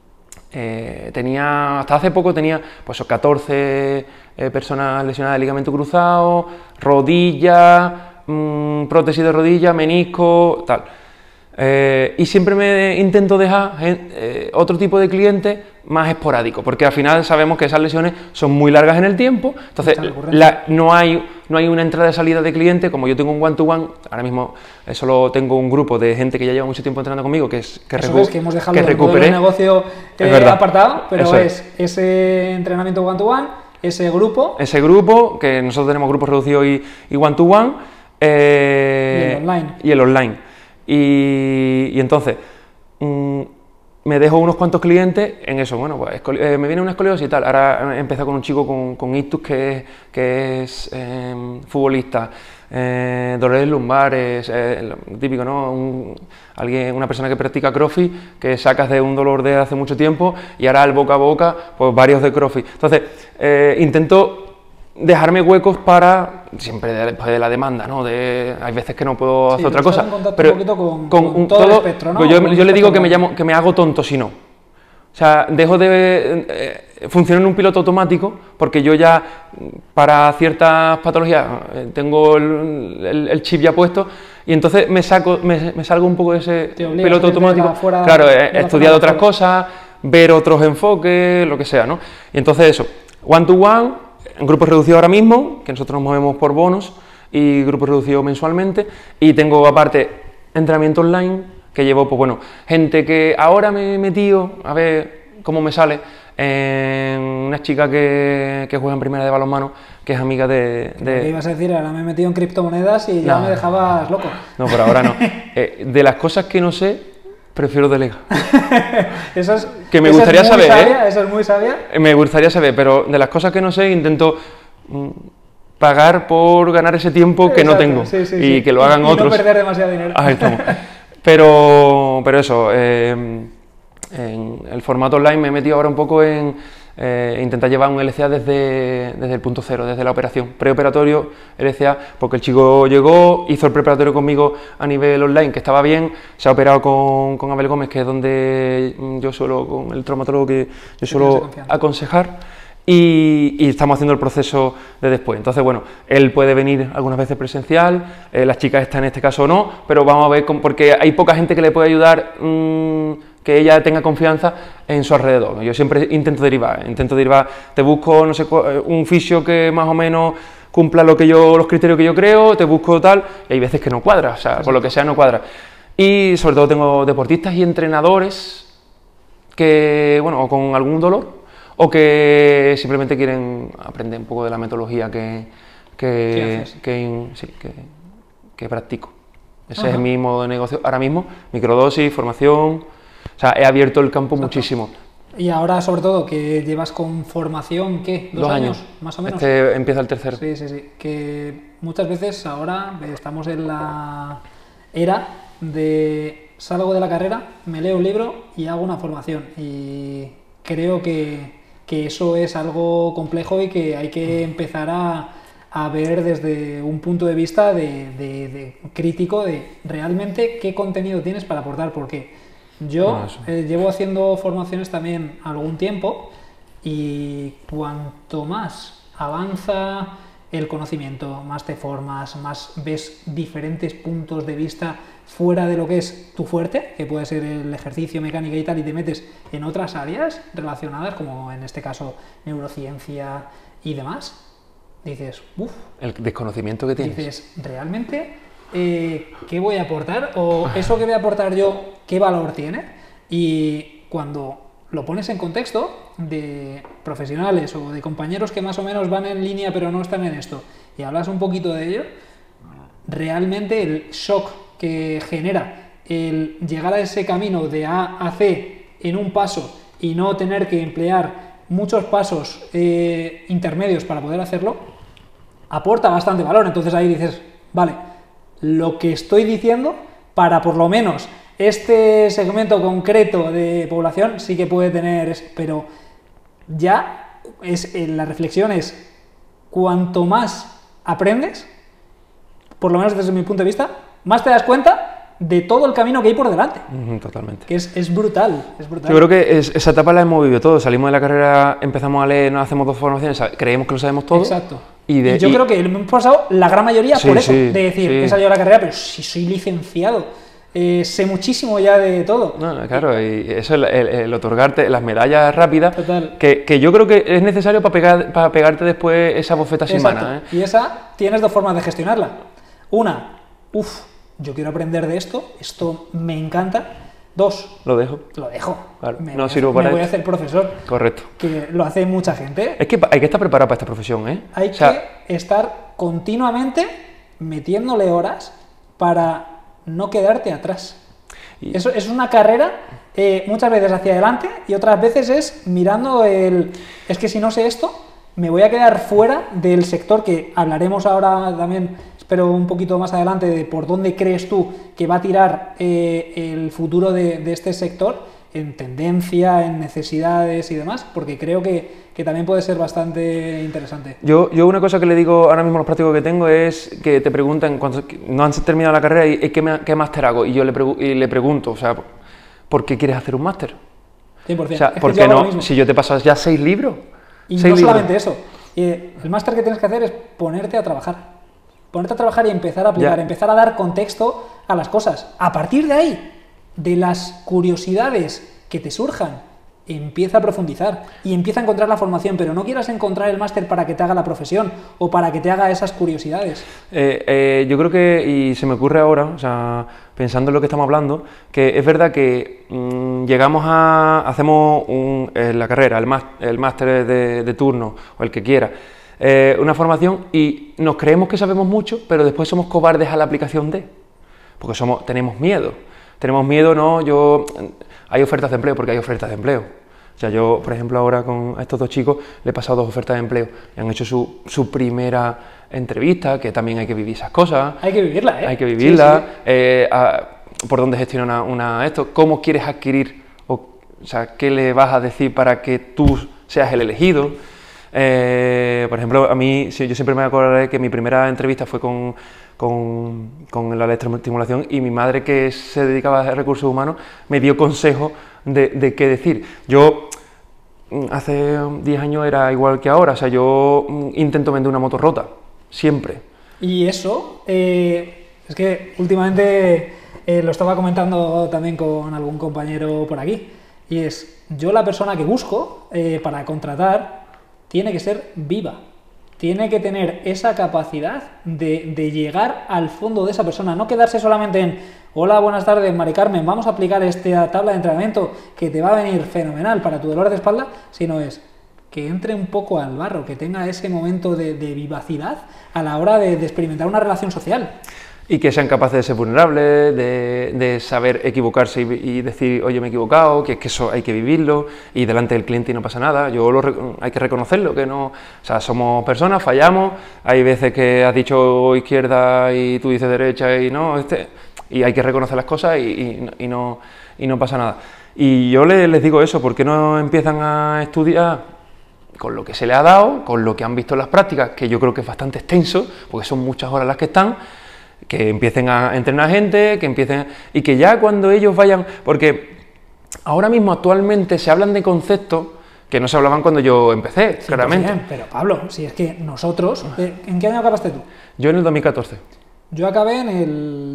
hasta hace poco tenía pues 14 personas lesionadas de ligamento cruzado, rodilla, prótesis de rodilla, menisco, tal. Y siempre me intento dejar otro tipo de cliente más esporádico, porque al final sabemos que esas lesiones son muy largas en el tiempo, entonces no hay una entrada y salida de cliente. Como yo tengo un one-to-one, ahora mismo solo tengo un grupo de gente que ya lleva mucho tiempo entrenando conmigo, que hemos dejado el negocio apartado, pero es ese entrenamiento one-to-one, ese grupo, que nosotros tenemos grupos reducidos y one-to-one, y el online. Y entonces me dejo unos cuantos clientes en eso. Bueno, pues me viene una escoliosis y tal. Ahora he empezado con un chico con ictus que es futbolista, dolores lumbares, típico, ¿no? Una persona que practica CrossFit, que sacas de un dolor de hace mucho tiempo y ahora el boca a boca, pues varios de CrossFit. Entonces, intento dejarme huecos para, siempre de la demanda, ¿no? Hay veces que no puedo hacer otra cosa, pero un poquito con todo el espectro, ¿no? Pues yo le digo que me hago tonto si no. O sea, dejo de funcionar en un piloto automático, porque yo ya para ciertas patologías tengo el chip ya puesto, y entonces me salgo un poco de ese piloto automático. Claro, he estudiado otras cosas, ver otros enfoques, lo que sea, ¿no? Y entonces eso, one to one, en grupos reducidos ahora mismo, que nosotros nos movemos por bonos, y grupos reducidos mensualmente, y tengo aparte entrenamiento online, que llevo, pues bueno, gente que ahora me he metido, a ver cómo me sale, una chica que juega en primera de balonmano, que es amiga de... ¿Qué ibas a decir? Ahora me he metido en criptomonedas y ya me dejabas loco. No, por ahora no. De las cosas que no sé, Prefiero delegar. Eso es, que me gustaría saber, sabia, eso es muy sabia. Me gustaría saber, pero de las cosas que no sé intento pagar por ganar ese tiempo que no tengo y que lo hagan otros. Y no perder demasiado dinero. Ahí estamos. Pero eso, en el formato online me he metido ahora un poco en intentar llevar un LCA desde el punto cero, desde la operación, preoperatorio, LCA, porque el chico llegó, hizo el preparatorio conmigo a nivel online, que estaba bien, se ha operado con Abel Gómez, que es donde yo suelo, con el traumatólogo que yo suelo aconsejar. Y estamos haciendo el proceso de después. Entonces, bueno, él puede venir algunas veces presencial, las chicas están en este caso no, pero vamos a ver, porque hay poca gente que le puede ayudar, que ella tenga confianza en su alrededor. Yo siempre intento derivar, te busco, no sé, un fisio que más o menos cumpla los criterios que yo creo, te busco tal, y hay veces que no cuadra, o sea, por lo que sea no cuadra. Y sobre todo tengo deportistas y entrenadores que, bueno, o con algún dolor, o que simplemente quieren aprender un poco de la metodología que practico. Ese es mi modo de negocio ahora mismo, microdosis, formación, o sea, he abierto el campo muchísimo. Y ahora, sobre todo, que llevas con formación, ¿qué? ¿2 años, más o menos? Este empieza el tercero. Sí, que muchas veces ahora estamos en la era de salgo de la carrera, me leo un libro y hago una formación, y creo que eso es algo complejo y que hay que empezar a ver desde un punto de vista de crítico de realmente qué contenido tienes para aportar, porque yo llevo haciendo formaciones también algún tiempo, y cuanto más avanza el conocimiento, más te formas, más ves diferentes puntos de vista fuera de lo que es tu fuerte, que puede ser el ejercicio, mecánica y tal, y te metes en otras áreas relacionadas, como en este caso neurociencia y demás, dices, uff. El desconocimiento que tienes. Dices, ¿realmente qué voy a aportar? O eso que voy a aportar yo, ¿qué valor tiene? Y cuando lo pones en contexto de profesionales o de compañeros que más o menos van en línea pero no están en esto, y hablas un poquito de ello, realmente el shock que genera el llegar a ese camino de A a C en un paso y no tener que emplear muchos pasos intermedios para poder hacerlo, aporta bastante valor. Entonces ahí dices, vale, lo que estoy diciendo para por lo menos este segmento concreto de población sí que puede tener, pero ya la reflexión es, cuanto más aprendes, por lo menos desde mi punto de vista, más te das cuenta de todo el camino que hay por delante. Totalmente. Que es brutal, es brutal. Yo creo que esa etapa la hemos vivido todos. Salimos de la carrera, empezamos a leer, nos hacemos 2 formaciones, creemos que lo sabemos todo. Exacto. Y yo creo que hemos pasado la gran mayoría por eso, de decir, he salido de la carrera, pero si soy licenciado, sé muchísimo ya de todo. No, claro, y eso es el otorgarte las medallas rápidas, total, que yo creo que es necesario para pegarte después esa bofeta sin mana. Y esa tienes 2 formas de gestionarla. Una, yo quiero aprender de esto me encanta. 2, lo dejo. Claro, me voy a hacer profesor. Correcto. Que lo hace mucha gente. Es que hay que estar preparado para esta profesión, ¿eh? Hay que estar continuamente metiéndole horas para no quedarte atrás. Eso es una carrera muchas veces hacia adelante y otras veces es mirando es que si no sé esto, me voy a quedar fuera del sector, que hablaremos ahora también, espero un poquito más adelante, de por dónde crees tú que va a tirar el futuro de este sector, en tendencia, en necesidades y demás, porque creo que también puede ser bastante interesante. Yo una cosa que le digo ahora mismo a los prácticos que tengo es que te preguntan, cuando no han terminado la carrera, ¿y qué máster hago? Y yo le pregunto, o sea, ¿por qué quieres hacer un máster? 100%. O sea, ¿por qué no? Si yo te paso ya 6 libros. Y no solamente eso, el máster que tienes que hacer es ponerte a trabajar. Ponerte a trabajar y empezar a aplicar, empezar a dar contexto a las cosas. A partir de ahí, de las curiosidades que te surjan, empieza a profundizar y empieza a encontrar la formación, pero no quieras encontrar el máster para que te haga la profesión o para que te haga esas curiosidades. Yo creo que, y se me ocurre ahora, o sea, pensando en lo que estamos hablando, que es verdad que hacemos la carrera, el máster de turno o el que quiera, una formación y nos creemos que sabemos mucho, pero después somos cobardes a la aplicación porque tenemos miedo. tenemos miedo, ¿no? Hay ofertas de empleo porque hay ofertas de empleo. O sea, yo, por ejemplo, ahora con estos dos chicos le he pasado 2 ofertas de empleo y han hecho su primera entrevista, que también hay que vivir esas cosas. Hay que vivirla, ¿eh? Hay que vivirla. Sí, sí. Por dónde gestiona esto, cómo quieres adquirir, o sea, qué le vas a decir para que tú seas el elegido. Por ejemplo, a mí, yo siempre me acordaré que mi primera entrevista fue con la electroestimulación y mi madre, que se dedicaba a recursos humanos, me dio consejos de qué decir. Yo hace 10 años era igual que ahora, o sea, yo intento vender una moto rota, siempre. Y eso, es que últimamente lo estaba comentando también con algún compañero por aquí, y es, yo la persona que busco para contratar tiene que ser viva, tiene que tener esa capacidad de llegar al fondo de esa persona, no quedarse solamente en, hola, buenas tardes, Mari Carmen, vamos a aplicar esta tabla de entrenamiento que te va a venir fenomenal para tu dolor de espalda, sino es que entre un poco al barro, que tenga ese momento de vivacidad a la hora de experimentar una relación social. Y que sean capaces de ser vulnerables, de saber equivocarse y decir, oye, me he equivocado, que es que eso hay que vivirlo, y delante del cliente y no pasa nada. Hay que reconocerlo, que no, o sea, somos personas, fallamos, hay veces que has dicho izquierda y tú dices derecha y no, y hay que reconocer las cosas y no pasa nada. Y yo les digo eso, ¿por qué no empiezan a estudiar con lo que se les ha dado, con lo que han visto en las prácticas, que yo creo que es bastante extenso, porque son muchas horas las que están, que empiecen a entrenar gente, y que ya cuando ellos vayan, porque ahora mismo actualmente se hablan de conceptos que no se hablaban cuando yo empecé, claramente. Pero Pablo, si es que nosotros, ¿en qué año acabaste tú? Yo en el 2014. Yo acabé en el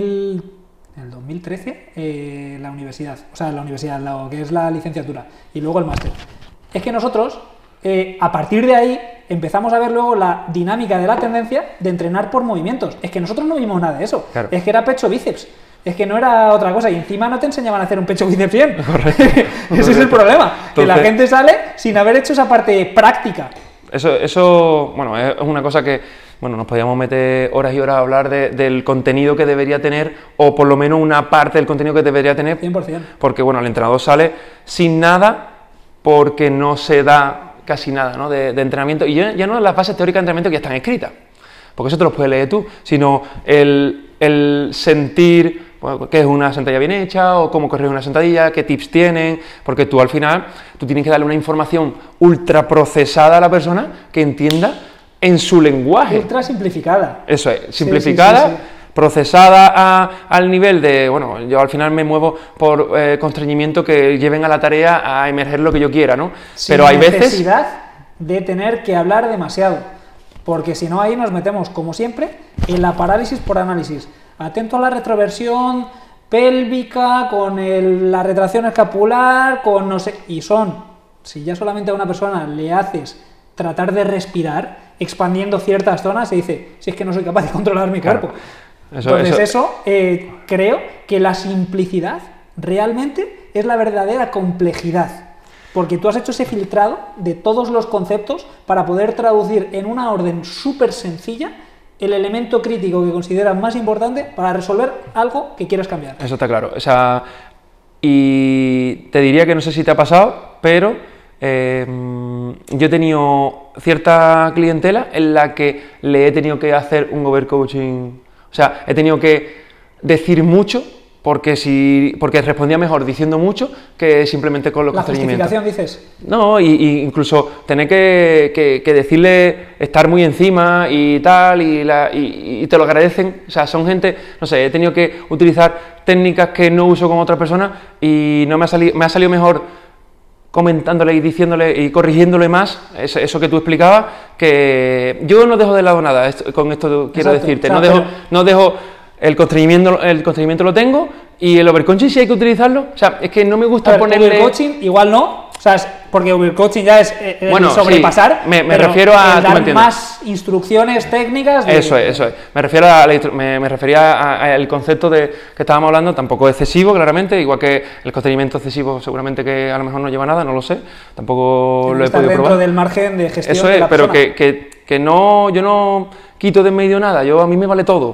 2013 la universidad, lo que es la licenciatura, y luego el máster. Es que nosotros, a partir de ahí, empezamos a ver luego la dinámica de la tendencia de entrenar por movimientos. Es que nosotros no vimos nada de eso. Claro. Es que era pecho-bíceps. Es que no era otra cosa. Y encima no te enseñaban a hacer un pecho-bíceps bien. Correcto. Ese es el problema. Entonces, que la gente sale sin haber hecho esa parte práctica. Eso, bueno, es una cosa que, bueno, nos podíamos meter horas y horas a hablar del contenido que debería tener, o por lo menos una parte del contenido que debería tener. 100%. Porque, bueno, el entrenador sale sin nada porque no se da casi nada, ¿no? de entrenamiento, y ya no las bases teóricas de entrenamiento que ya están escritas, porque eso te lo puedes leer tú, sino el sentir, bueno, qué es una sentadilla bien hecha, o cómo correr una sentadilla, qué tips tienen, porque tú al final, tú tienes que darle una información ultra procesada a la persona que entienda en su lenguaje. Ultra simplificada. Eso es, simplificada. Sí. Procesada al nivel de, bueno, yo al final me muevo por constreñimiento que lleven a la tarea a emerger lo que yo quiera, ¿no? Pero hay veces... necesidad de tener que hablar demasiado, porque si no ahí nos metemos, como siempre, en la parálisis por análisis. Atento a la retroversión pélvica, con la retracción escapular, con no sé... Y si ya solamente a una persona le haces tratar de respirar, expandiendo ciertas zonas, se dice, si es que no soy capaz de controlar mi cuerpo. Claro. Creo que la simplicidad realmente es la verdadera complejidad, porque tú has hecho ese filtrado de todos los conceptos para poder traducir en una orden súper sencilla el elemento crítico que consideras más importante para resolver algo que quieres cambiar. Eso está claro. O sea, y te diría que no sé si te ha pasado, pero yo he tenido cierta clientela en la que le he tenido que hacer un overcoaching. O sea, he tenido que decir mucho porque respondía mejor diciendo mucho que simplemente con los constreñimientos. ¿La justificación dices? No, y incluso tener que decirle, estar muy encima y tal, y te lo agradecen. O sea, son gente, no sé, he tenido que utilizar técnicas que no uso con otras personas y no me ha salido mejor comentándole y diciéndole y corrigiéndole más eso que tú explicabas, que yo no dejo de lado nada, con esto quiero decirte, no dejo el constreñimiento lo tengo, y el overcoaching si hay que utilizarlo, o sea, es que no me gusta ponerle... Overcoaching igual no, o sea, porque overcoaching ya es bueno, sobrepasar, sí, me refiero a... dar más instrucciones técnicas... Eso es. Me refería al concepto que estábamos hablando, tampoco excesivo, claramente, igual que el constreñimiento excesivo seguramente que a lo mejor no lleva nada, no lo sé, tampoco lo he podido probar. Dentro del margen de gestión eso de la pero persona. que no, yo no quito de en medio nada, a mí me vale todo.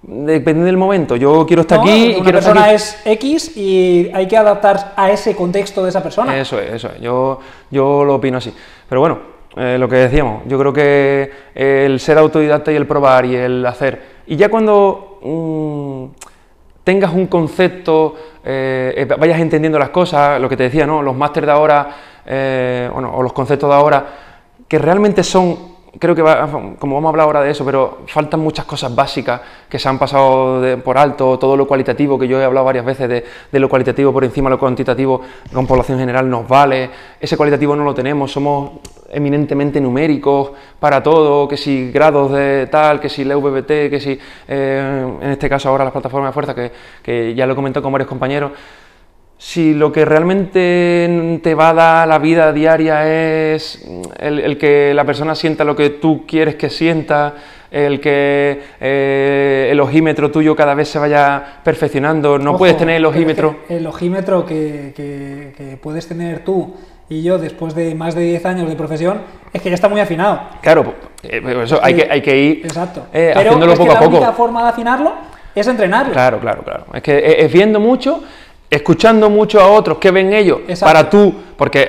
Depende del momento, yo quiero estar aquí y una quiero estar persona aquí. es X y hay que adaptar a ese contexto de esa persona. Eso es, yo lo opino así. Pero bueno, lo que decíamos, yo creo que el ser autodidacta y el probar y el hacer, y ya cuando tengas un concepto, vayas entendiendo las cosas, lo que te decía, ¿no? Los másteres de ahora, o los conceptos de ahora, que realmente son... Creo que, como vamos a hablar ahora de eso, pero faltan muchas cosas básicas que se han pasado por alto, todo lo cualitativo, que yo he hablado varias veces de lo cualitativo por encima de lo cuantitativo, con población general nos vale, ese cualitativo no lo tenemos, somos eminentemente numéricos para todo, que si grados de tal, que si la VBT, que si, en este caso ahora las plataformas de fuerza, que ya lo he comentado con varios compañeros. Si lo que realmente te va a dar la vida diaria es el que la persona sienta lo que tú quieres que sienta, el que el ojímetro tuyo cada vez se vaya perfeccionando, no puedes tener el ojímetro... El ojímetro que puedes tener tú y yo después de más de 10 años de profesión es que ya está muy afinado. Claro, eso hay que ir Pero haciéndolo poco a poco. La única forma de afinarlo es entrenarlo. Claro. Es que es viendo mucho... Escuchando mucho a otros, que ven ellos, para tú, porque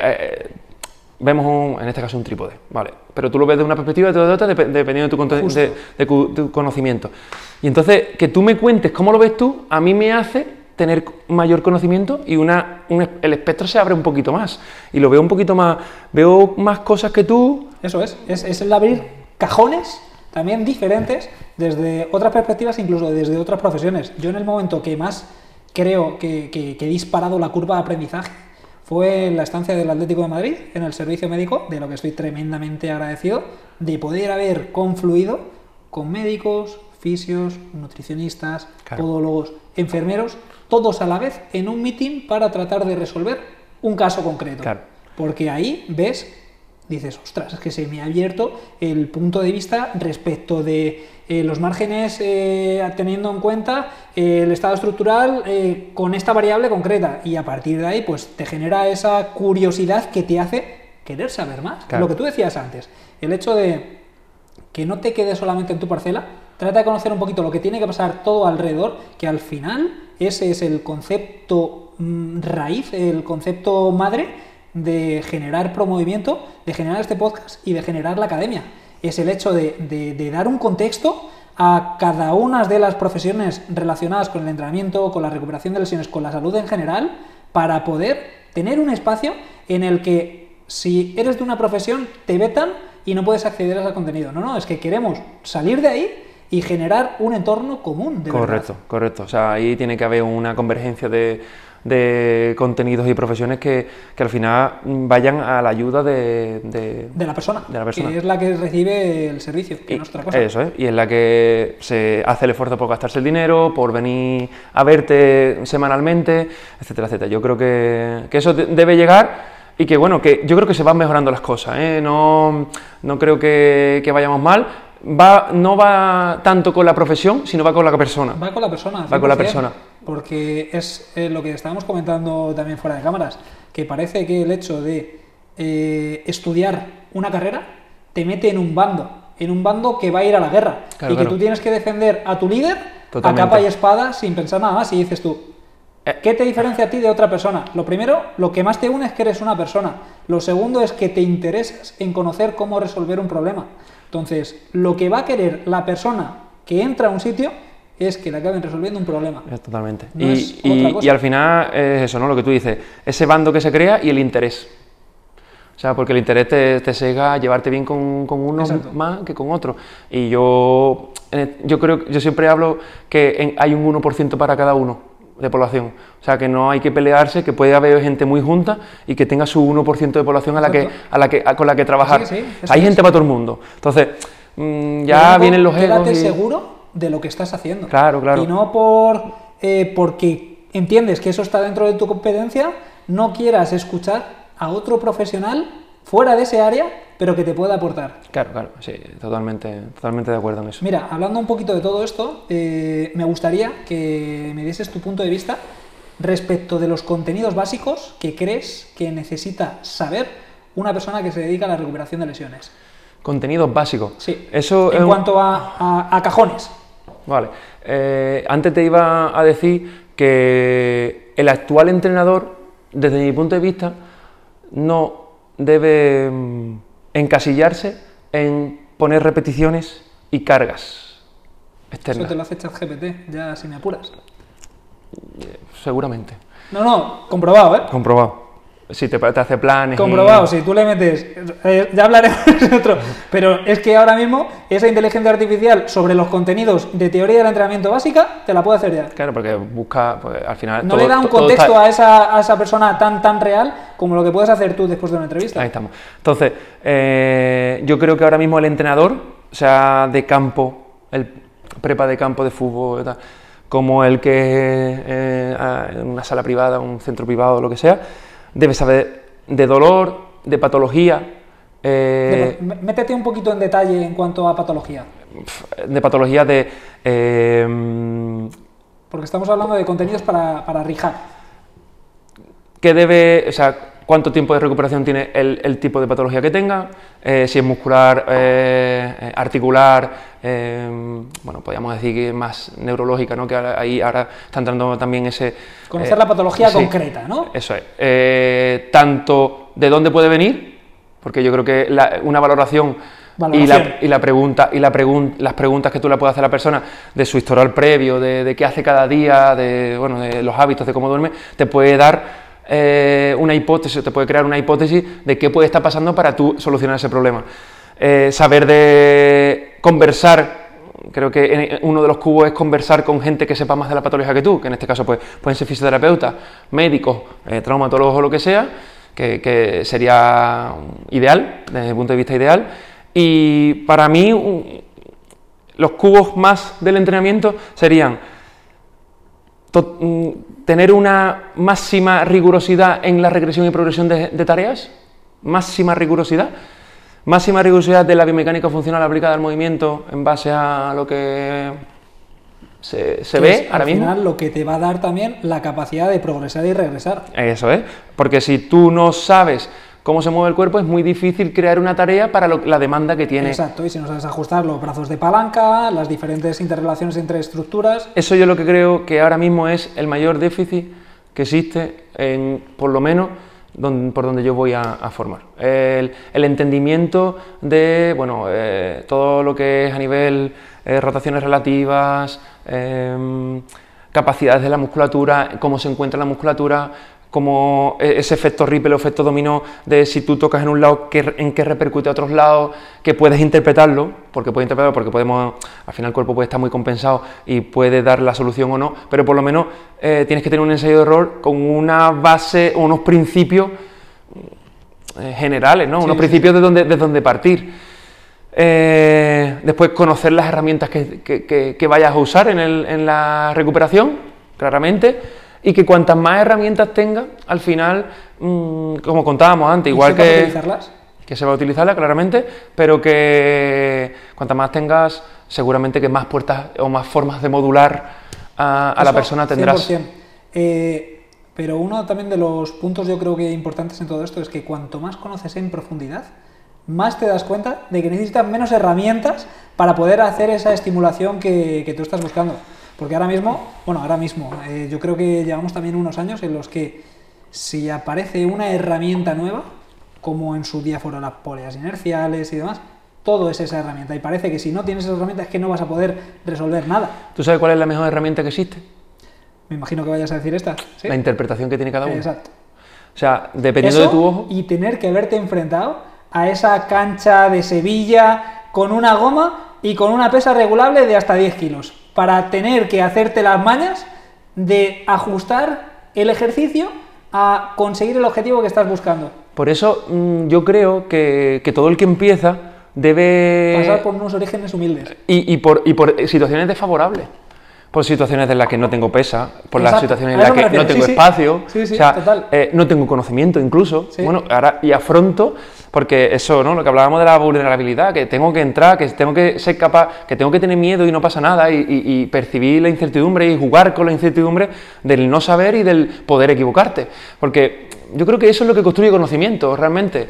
vemos en este caso un trípode, ¿vale? Pero tú lo ves de una perspectiva y de otra dependiendo de tu conocimiento. Y entonces, que tú me cuentes cómo lo ves tú, a mí me hace tener mayor conocimiento y el espectro se abre un poquito más. Y lo veo un poquito más, veo más cosas que tú. Eso es el abrir cajones también diferentes desde otras perspectivas, incluso desde otras profesiones. Yo en el momento que más... creo que he disparado la curva de aprendizaje fue en la estancia del Atlético de Madrid, en el servicio médico, de lo que estoy tremendamente agradecido, de poder haber confluido con médicos, fisios, nutricionistas, podólogos, enfermeros, todos a la vez en un meeting para tratar de resolver un caso concreto. Claro. Porque ahí dices, ostras, es que se me ha abierto el punto de vista respecto de los márgenes teniendo en cuenta el estado estructural con esta variable concreta, y a partir de ahí pues te genera esa curiosidad que te hace querer saber más. Claro. Lo que tú decías antes, el hecho de que no te quedes solamente en tu parcela, trata de conocer un poquito lo que tiene que pasar todo alrededor, que al final ese es el concepto raíz, el concepto madre de generar promovimiento, de generar este podcast y de generar la academia. Es el hecho de dar un contexto a cada una de las profesiones relacionadas con el entrenamiento, con la recuperación de lesiones, con la salud en general, para poder tener un espacio en el que si eres de una profesión te vetan y no puedes acceder a ese contenido. No, es que queremos salir de ahí y generar un entorno común. Correcto. O sea, ahí tiene que haber una convergencia de contenidos y profesiones que al final vayan a la ayuda de la persona, que es la que recibe el servicio, que no es otra cosa. Eso es, y es la que se hace el esfuerzo por gastarse el dinero, por venir a verte semanalmente, etcétera, etcétera. Yo creo que eso debe llegar y que bueno, que yo creo que se van mejorando las cosas, ¿eh? No creo que vayamos mal. No va tanto con la profesión, sino va con la persona. Va con la persona. Va con la persona. Porque es lo que estábamos comentando también fuera de cámaras, que parece que el hecho de estudiar una carrera te mete en un bando que va a ir a la guerra. Claro. Tú tienes que defender a tu líder a capa y espada sin pensar nada más. Y dices tú, ¿qué te diferencia a ti de otra persona? Lo primero, lo que más te une es que eres una persona. Lo segundo es que te interesas en conocer cómo resolver un problema. Entonces, lo que va a querer la persona que entra a un sitio es que le acaben resolviendo un problema. Totalmente. No es otra cosa. Y al final es eso, ¿no? Lo que tú dices, ese bando que se crea y el interés. O sea, porque el interés te sesga a llevarte bien con uno Exacto. más que con otro. Y yo siempre hablo que hay un 1% para cada uno de población. O sea, que no hay que pelearse, que puede haber gente muy junta y que tenga su 1% de población con la que trabajar. Sí, hay gente para todo el mundo. Entonces, ya vienen los egos. Quédate seguro de lo que estás haciendo. Claro. Y no porque entiendes que eso está dentro de tu competencia, no quieras escuchar a otro profesional fuera de ese área, pero que te pueda aportar. Claro, sí, totalmente de acuerdo en eso. Mira, hablando un poquito de todo esto, me gustaría que me dieses tu punto de vista respecto de los contenidos básicos que crees que necesita saber una persona que se dedica a la recuperación de lesiones. Contenidos básicos. Sí, eso en cuanto a cajones. Vale. Antes te iba a decir que el actual entrenador, desde mi punto de vista, no debe encasillarse en poner repeticiones y cargas externas. Eso te lo hace ChatGPT, ya si me apuras. Seguramente. No, comprobado, ¿eh? Comprobado. Si te hace planes. Comprobado, si tú le metes. Ya hablaremos de otro. Pero es que ahora mismo esa inteligencia artificial sobre los contenidos de teoría del entrenamiento básica te la puede hacer ya. Claro, porque busca, pues, al final. No le da un contexto a esa persona tan real como lo que puedes hacer tú después de una entrevista. Ahí estamos. Entonces, yo creo que ahora mismo el entrenador, sea de campo, el prepa de campo de fútbol, tal, como el que en una sala privada, un centro privado, lo que sea, debe saber de dolor, de patología. Métete un poquito en detalle en cuanto a patología. De patología de. Porque estamos hablando de contenidos para rehab. ¿Qué debe, o sea, cuánto tiempo de recuperación tiene el tipo de patología que tenga? Si es muscular, articular, bueno, podríamos decir que es más neurológica, ¿no? Que ahí ahora está entrando también ese... Conocer la patología concreta, ¿no? Eso es. Tanto de dónde puede venir, porque yo creo que una valoración y las preguntas que tú le puedes hacer a la persona de su historial previo, de qué hace cada día, de los hábitos, de cómo duerme, te puede dar una hipótesis, te puede crear una hipótesis de qué puede estar pasando para tú solucionar ese problema. Saber de conversar, creo que uno de los cubos es conversar con gente que sepa más de la patología que tú, que en este caso pues, pueden ser fisioterapeutas, médicos, traumatólogos o lo que sea, que sería ideal, desde el punto de vista ideal. Y para mí los cubos más del entrenamiento serían tener una máxima rigurosidad en la regresión y progresión de tareas, máxima rigurosidad de la biomecánica funcional aplicada al movimiento en base a lo que se ve ahora mismo. Al final lo que te va a dar también la capacidad de progresar y regresar. Eso es, porque si tú no sabes cómo se mueve el cuerpo, es muy difícil crear una tarea para la demanda que tiene. Exacto, y si no sabes ajustar los brazos de palanca, las diferentes interrelaciones entre estructuras... Eso yo lo que creo que ahora mismo es el mayor déficit que existe, por lo menos, por donde yo voy a formar. El entendimiento de, bueno, todo lo que es a nivel rotaciones relativas, capacidades de la musculatura, cómo se encuentra la musculatura, como ese efecto ripple o efecto dominó de si tú tocas en un lado, en qué repercute a otros lados, que puedes interpretarlo, porque podemos, al final el cuerpo puede estar muy compensado y puede dar la solución o no, pero por lo menos tienes que tener un ensayo de error con una base, unos principios generales, ¿no? Unos principios de donde partir. Después conocer las herramientas que vayas a usar en la recuperación, claramente. Y que cuantas más herramientas tenga, al final, como contábamos antes, igual que se va a utilizarlas, claramente, pero que cuantas más tengas, seguramente que más puertas o más formas de modular a la persona tendrás. 100%. Pero uno también de los puntos yo creo que importantes en todo esto es que cuanto más conoces en profundidad, más te das cuenta de que necesitas menos herramientas para poder hacer esa estimulación que tú estás buscando. Porque ahora mismo, yo creo que llevamos también unos años en los que si aparece una herramienta nueva, como en su día fueron las poleas inerciales y demás, todo es esa herramienta. Y parece que si no tienes esa herramienta es que no vas a poder resolver nada. ¿Tú sabes cuál es la mejor herramienta que existe? Me imagino que vayas a decir esta. ¿Sí? La interpretación que tiene cada uno. Exacto. O sea, dependiendo de tu ojo... Y tener que haberte enfrentado a esa cancha de Sevilla con una goma y con una pesa regulable de hasta 10 kilos. Para tener que hacerte las mañas de ajustar el ejercicio a conseguir el objetivo que estás buscando. Por eso yo creo que todo el que empieza debe... pasar por unos orígenes humildes. Y por situaciones desfavorables. Por situaciones en las que no tengo pesa, por las situaciones en las que no tengo espacio, o sea, no tengo conocimiento incluso, bueno, ahora y afronto, porque eso, ¿no? Lo que hablábamos de la vulnerabilidad, que tengo que entrar, que tengo que ser capaz, que tengo que tener miedo y no pasa nada, y percibir la incertidumbre y jugar con la incertidumbre del no saber y del poder equivocarte, porque yo creo que eso es lo que construye conocimiento, realmente.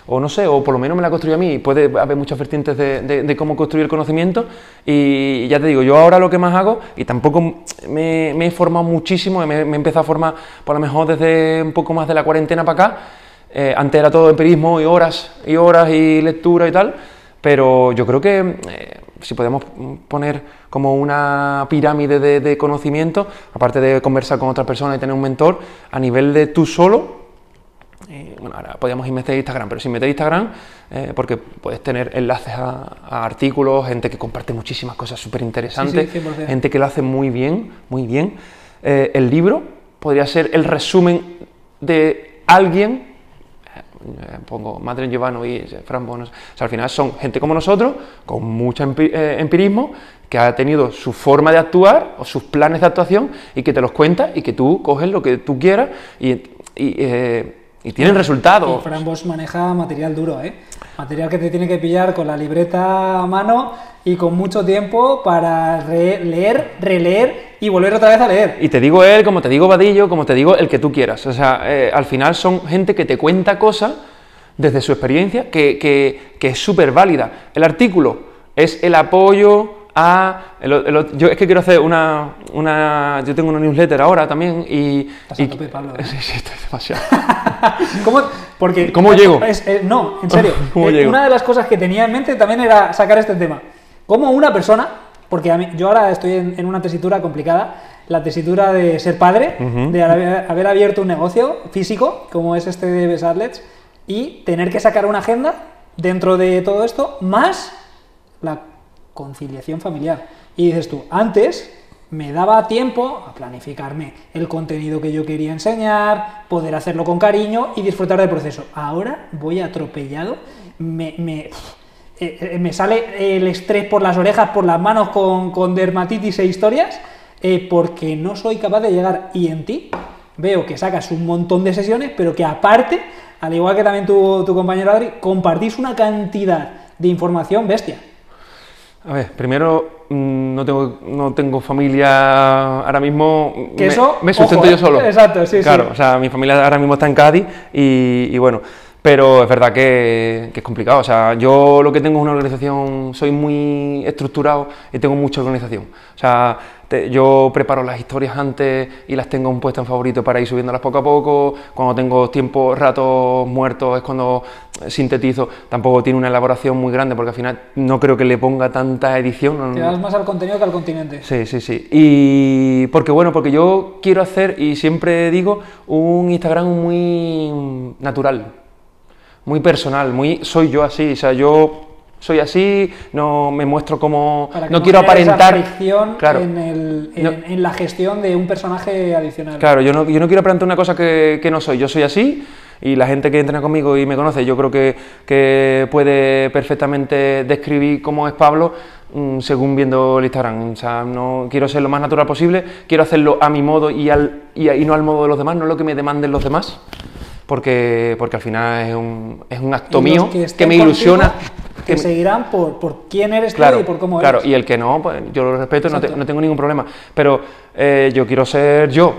o no sé, o por lo menos me la construyó a mí. Puede haber muchas vertientes de cómo construir el conocimiento, y ya te digo, yo ahora lo que más hago, y tampoco me he formado muchísimo, me he empezado a formar por lo mejor desde un poco más de la cuarentena para acá. Antes era todo empirismo y horas y lectura y tal, pero yo creo que si podemos poner como una pirámide de conocimiento, aparte de conversar con otras personas y tener un mentor, a nivel de tú solo, bueno, ahora podríamos meter Instagram, pero sin meter Instagram, porque puedes tener enlaces a artículos, gente que comparte muchísimas cosas súper interesantes, sí, 100%. Gente que lo hace muy bien, muy bien. El libro podría ser el resumen de alguien. Pongo Madeleine Jovanovic, Fran Bonos, o sea, al final son gente como nosotros, con mucho empirismo, que ha tenido su forma de actuar o sus planes de actuación y que te los cuenta y que tú coges lo que tú quieras y tienen resultados. Y Fran Bosch maneja material duro, material que te tiene que pillar con la libreta a mano y con mucho tiempo para leer, releer y volver otra vez a leer. Y te digo él, como te digo Vadillo, como te digo el que tú quieras. O sea, al final son gente que te cuenta cosas desde su experiencia que es súper válida. El artículo es el apoyo a... yo es que quiero hacer yo tengo una newsletter ahora también y... Estás a tope, Pablo. Sí, estoy demasiado. ¿Cómo llego? No, en serio. ¿Cómo llego? Una de las cosas que tenía en mente también era sacar este tema. ¿Cómo una persona... Porque yo ahora estoy en una tesitura complicada, la tesitura de ser padre, de haber abierto un negocio físico, como es este de Besatlets, y tener que sacar una agenda dentro de todo esto, más la conciliación familiar. Y dices tú, antes me daba tiempo a planificarme el contenido que yo quería enseñar, poder hacerlo con cariño y disfrutar del proceso. Ahora voy atropellado, me sale el estrés por las orejas, por las manos con dermatitis e historias, porque no soy capaz de llegar. Y en ti veo que sacas un montón de sesiones, pero que aparte, al igual que también tu compañero Adri, compartís una cantidad de información bestia. A ver, primero, no tengo familia ahora mismo, me sustento yo solo. Exacto, sí, claro, sí. O sea, mi familia ahora mismo está en Cádiz y bueno, pero es verdad que es complicado. O sea, yo lo que tengo es una organización, soy muy estructurado y tengo mucha organización. O sea, yo preparo las historias antes y las tengo puestas en favorito para ir subiéndolas poco a poco. Cuando tengo ratos muertos es cuando sintetizo. Tampoco tiene una elaboración muy grande porque al final no creo que le ponga tanta edición. Te das más al contenido que al continente. Sí. Y porque yo quiero hacer, y siempre digo, un Instagram muy natural, muy personal, soy yo así, o sea, yo soy así, no me muestro como... No quiero aparentar... Esa fricción, claro, en la gestión de un personaje adicional. Claro, yo no quiero aparentar una cosa que no soy, yo soy así, y la gente que entrena conmigo y me conoce, yo creo que puede perfectamente describir cómo es Pablo según viendo el Instagram. O sea, no quiero ser lo más natural posible, quiero hacerlo a mi modo y no al modo de los demás, no es lo que me demanden los demás. Porque al final es un acto mío que me ilusiona. Que seguirán por quién eres tú y por cómo eres. Claro, eres. Y el que no, pues yo lo respeto, no tengo ningún problema. Pero yo quiero ser yo.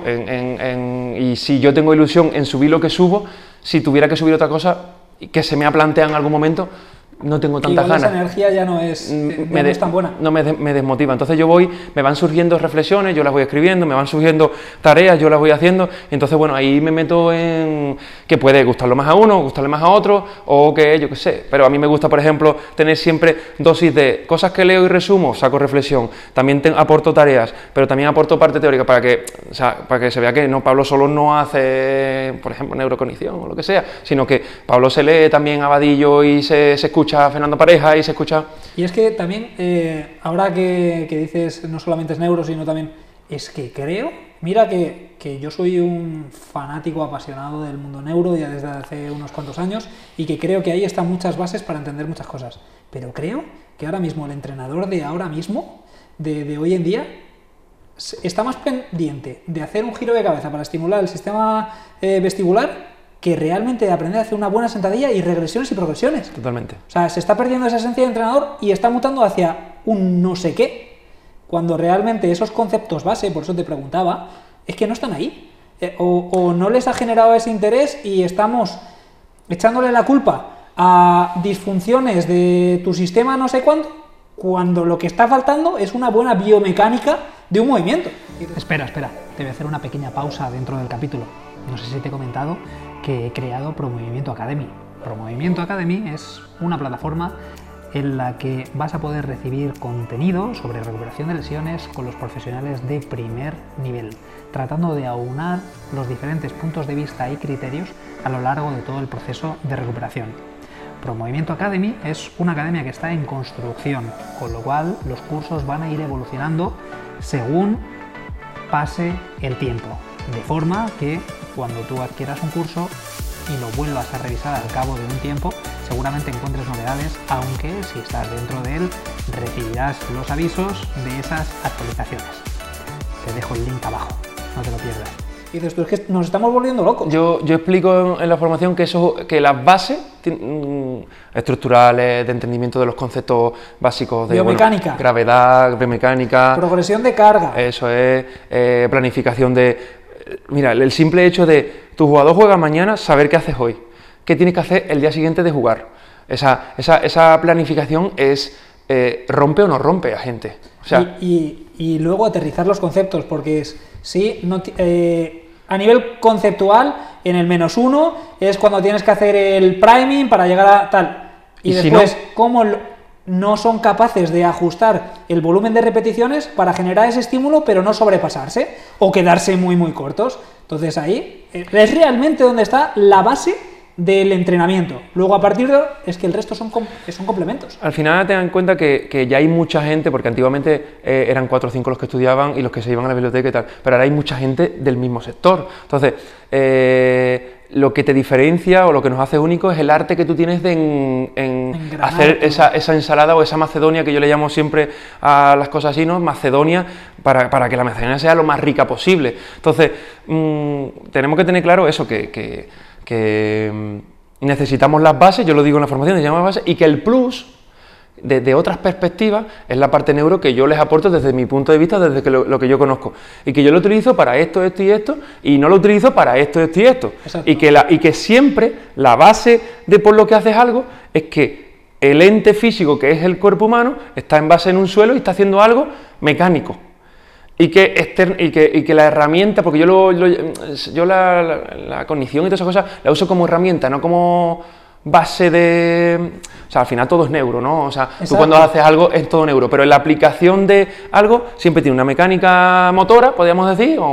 Y si yo tengo ilusión en subir lo que subo, si tuviera que subir otra cosa que se me ha planteado en algún momento, no tengo tantas ganas. Esa energía ya no es tan buena. No me desmotiva. Entonces me van surgiendo reflexiones, yo las voy escribiendo, me van surgiendo tareas, yo las voy haciendo. Y entonces, bueno, ahí me meto en que puede gustarlo más a uno, gustarle más a otro, o que yo qué sé. Pero a mí me gusta, por ejemplo, tener siempre dosis de cosas que leo y resumo, saco reflexión. También aporto tareas, pero también aporto parte teórica para que se vea que no, Pablo solo no hace, por ejemplo, neurocognición o lo que sea, sino que Pablo se lee también a Vadillo y se escucha a Fernando Pareja y se escucha... Y es que también, ahora que dices no solamente es neuro, sino también es que creo, mira que yo soy un fanático apasionado del mundo neuro ya desde hace unos cuantos años y que creo que ahí están muchas bases para entender muchas cosas, pero creo que ahora mismo el entrenador de ahora mismo, de hoy en día, está más pendiente de hacer un giro de cabeza para estimular el sistema vestibular que realmente aprender a hacer una buena sentadilla y regresiones y progresiones. Totalmente. O sea, se está perdiendo esa esencia de entrenador y está mutando hacia un no sé qué, cuando realmente esos conceptos base, por eso te preguntaba, es que no están ahí. O no les ha generado ese interés y estamos echándole la culpa a disfunciones de tu sistema no sé cuánto, cuando lo que está faltando es una buena biomecánica de un movimiento. Espera, te voy a hacer una pequeña pausa dentro del capítulo. No sé si te he comentado que he creado ProMovimiento Academy. ProMovimiento Academy es una plataforma en la que vas a poder recibir contenido sobre recuperación de lesiones con los profesionales de primer nivel, tratando de aunar los diferentes puntos de vista y criterios a lo largo de todo el proceso de recuperación. ProMovimiento Academy es una academia que está en construcción, con lo cual los cursos van a ir evolucionando según pase el tiempo, de forma que cuando tú adquieras un curso y lo vuelvas a revisar al cabo de un tiempo, seguramente encuentres novedades, aunque si estás dentro de él recibirás los avisos de esas actualizaciones. Te dejo el link abajo, no te lo pierdas. Y dices tú, es que nos estamos volviendo locos. Yo explico en la formación que las bases estructurales, de entendimiento de los conceptos básicos de biomecánica, gravedad, biomecánica, progresión de carga, eso es, planificación de... Mira, el simple hecho de tu jugador juega mañana, saber qué haces hoy, qué tienes que hacer el día siguiente de jugar. Esa planificación es rompe o no rompe a gente. O sea, y luego aterrizar los conceptos, porque es, sí, no, a nivel conceptual, en el -1 es cuando tienes que hacer el priming para llegar a tal. Y después, si no, ¿cómo no son capaces de ajustar el volumen de repeticiones para generar ese estímulo, pero no sobrepasarse o quedarse muy, muy cortos? Entonces ahí es realmente donde está la base del entrenamiento. Luego, a partir de es que el resto son complementos. Al final, ten en cuenta que ya hay mucha gente, porque antiguamente eran 4 o 5 los que estudiaban y los que se iban a la biblioteca y tal, pero ahora hay mucha gente del mismo sector. Entonces, lo que te diferencia o lo que nos hace único es el arte que tú tienes en hacer esa ensalada o esa macedonia, que yo le llamo siempre a las cosas así, ¿no? Macedonia, para que la macedonia sea lo más rica posible. Entonces, tenemos que tener claro eso, que necesitamos las bases, yo lo digo en la formación, se llama base, y que el plus, desde otras perspectivas, es la parte neuro que yo les aporto desde mi punto de vista, desde que lo que yo conozco, y que yo lo utilizo para esto, esto y esto, y no lo utilizo para esto, esto y esto. Y que siempre la base de por lo que haces algo es que el ente físico, que es el cuerpo humano, está en base en un suelo y está haciendo algo mecánico. Y que la herramienta, porque yo la cognición y todas esas cosas la uso como herramienta, no como base de... O sea, al final todo es neuro, ¿no? O sea, tú cuando haces algo es todo neuro, pero en la aplicación de algo siempre tiene una mecánica motora, podríamos decir, o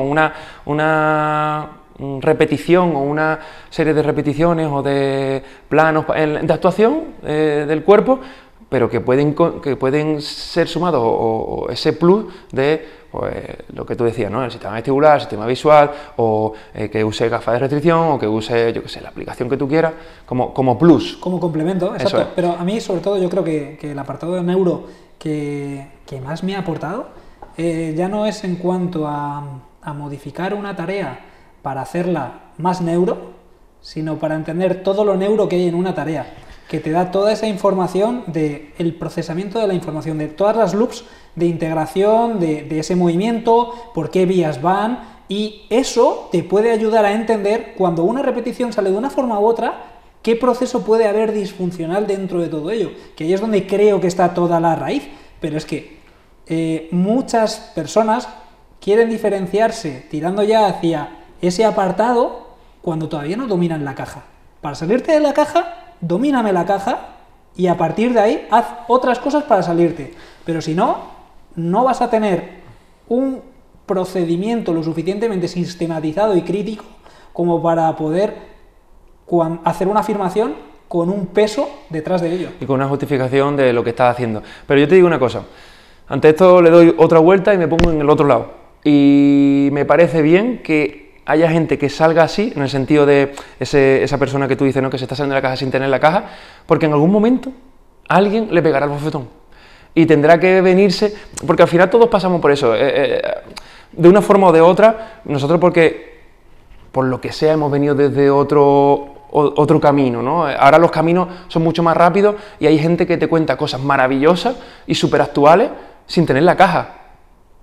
una repetición o una serie de repeticiones o de planos de actuación del cuerpo, pero que pueden ser sumados o ese plus de pues, lo que tú decías, ¿no? El sistema vestibular, el sistema visual, o que use gafas de restricción, o que use, yo qué sé, la aplicación que tú quieras, como plus. Como complemento, exacto. Es. Pero a mí, sobre todo, yo creo que el apartado de neuro que más me ha aportado ya no es en cuanto a modificar una tarea para hacerla más neuro, sino para entender todo lo neuro que hay en una tarea, que te da toda esa información del procesamiento de la información, de todas las loops de integración de ese movimiento, por qué vías van, y eso te puede ayudar a entender cuando una repetición sale de una forma u otra, qué proceso puede haber disfuncional dentro de todo ello, que ahí es donde creo que está toda la raíz. Pero es que muchas personas quieren diferenciarse tirando ya hacia ese apartado cuando todavía no dominan la caja. Para salirte de la caja, domíname la caja y a partir de ahí haz otras cosas para salirte. Pero si no, no vas a tener un procedimiento lo suficientemente sistematizado y crítico como para poder hacer una afirmación con un peso detrás de ello. Y con una justificación de lo que estás haciendo. Pero yo te digo una cosa, ante esto le doy otra vuelta y me pongo en el otro lado. Y me parece bien que haya gente que salga así, en el sentido de esa persona que tú dices, ¿no?, que se está saliendo de la caja sin tener la caja, porque en algún momento alguien le pegará el bofetón. Y tendrá que venirse, porque al final todos pasamos por eso, de una forma o de otra, nosotros porque, por lo que sea, hemos venido desde otro camino, ¿no? Ahora los caminos son mucho más rápidos y hay gente que te cuenta cosas maravillosas y súper actuales sin tener la caja.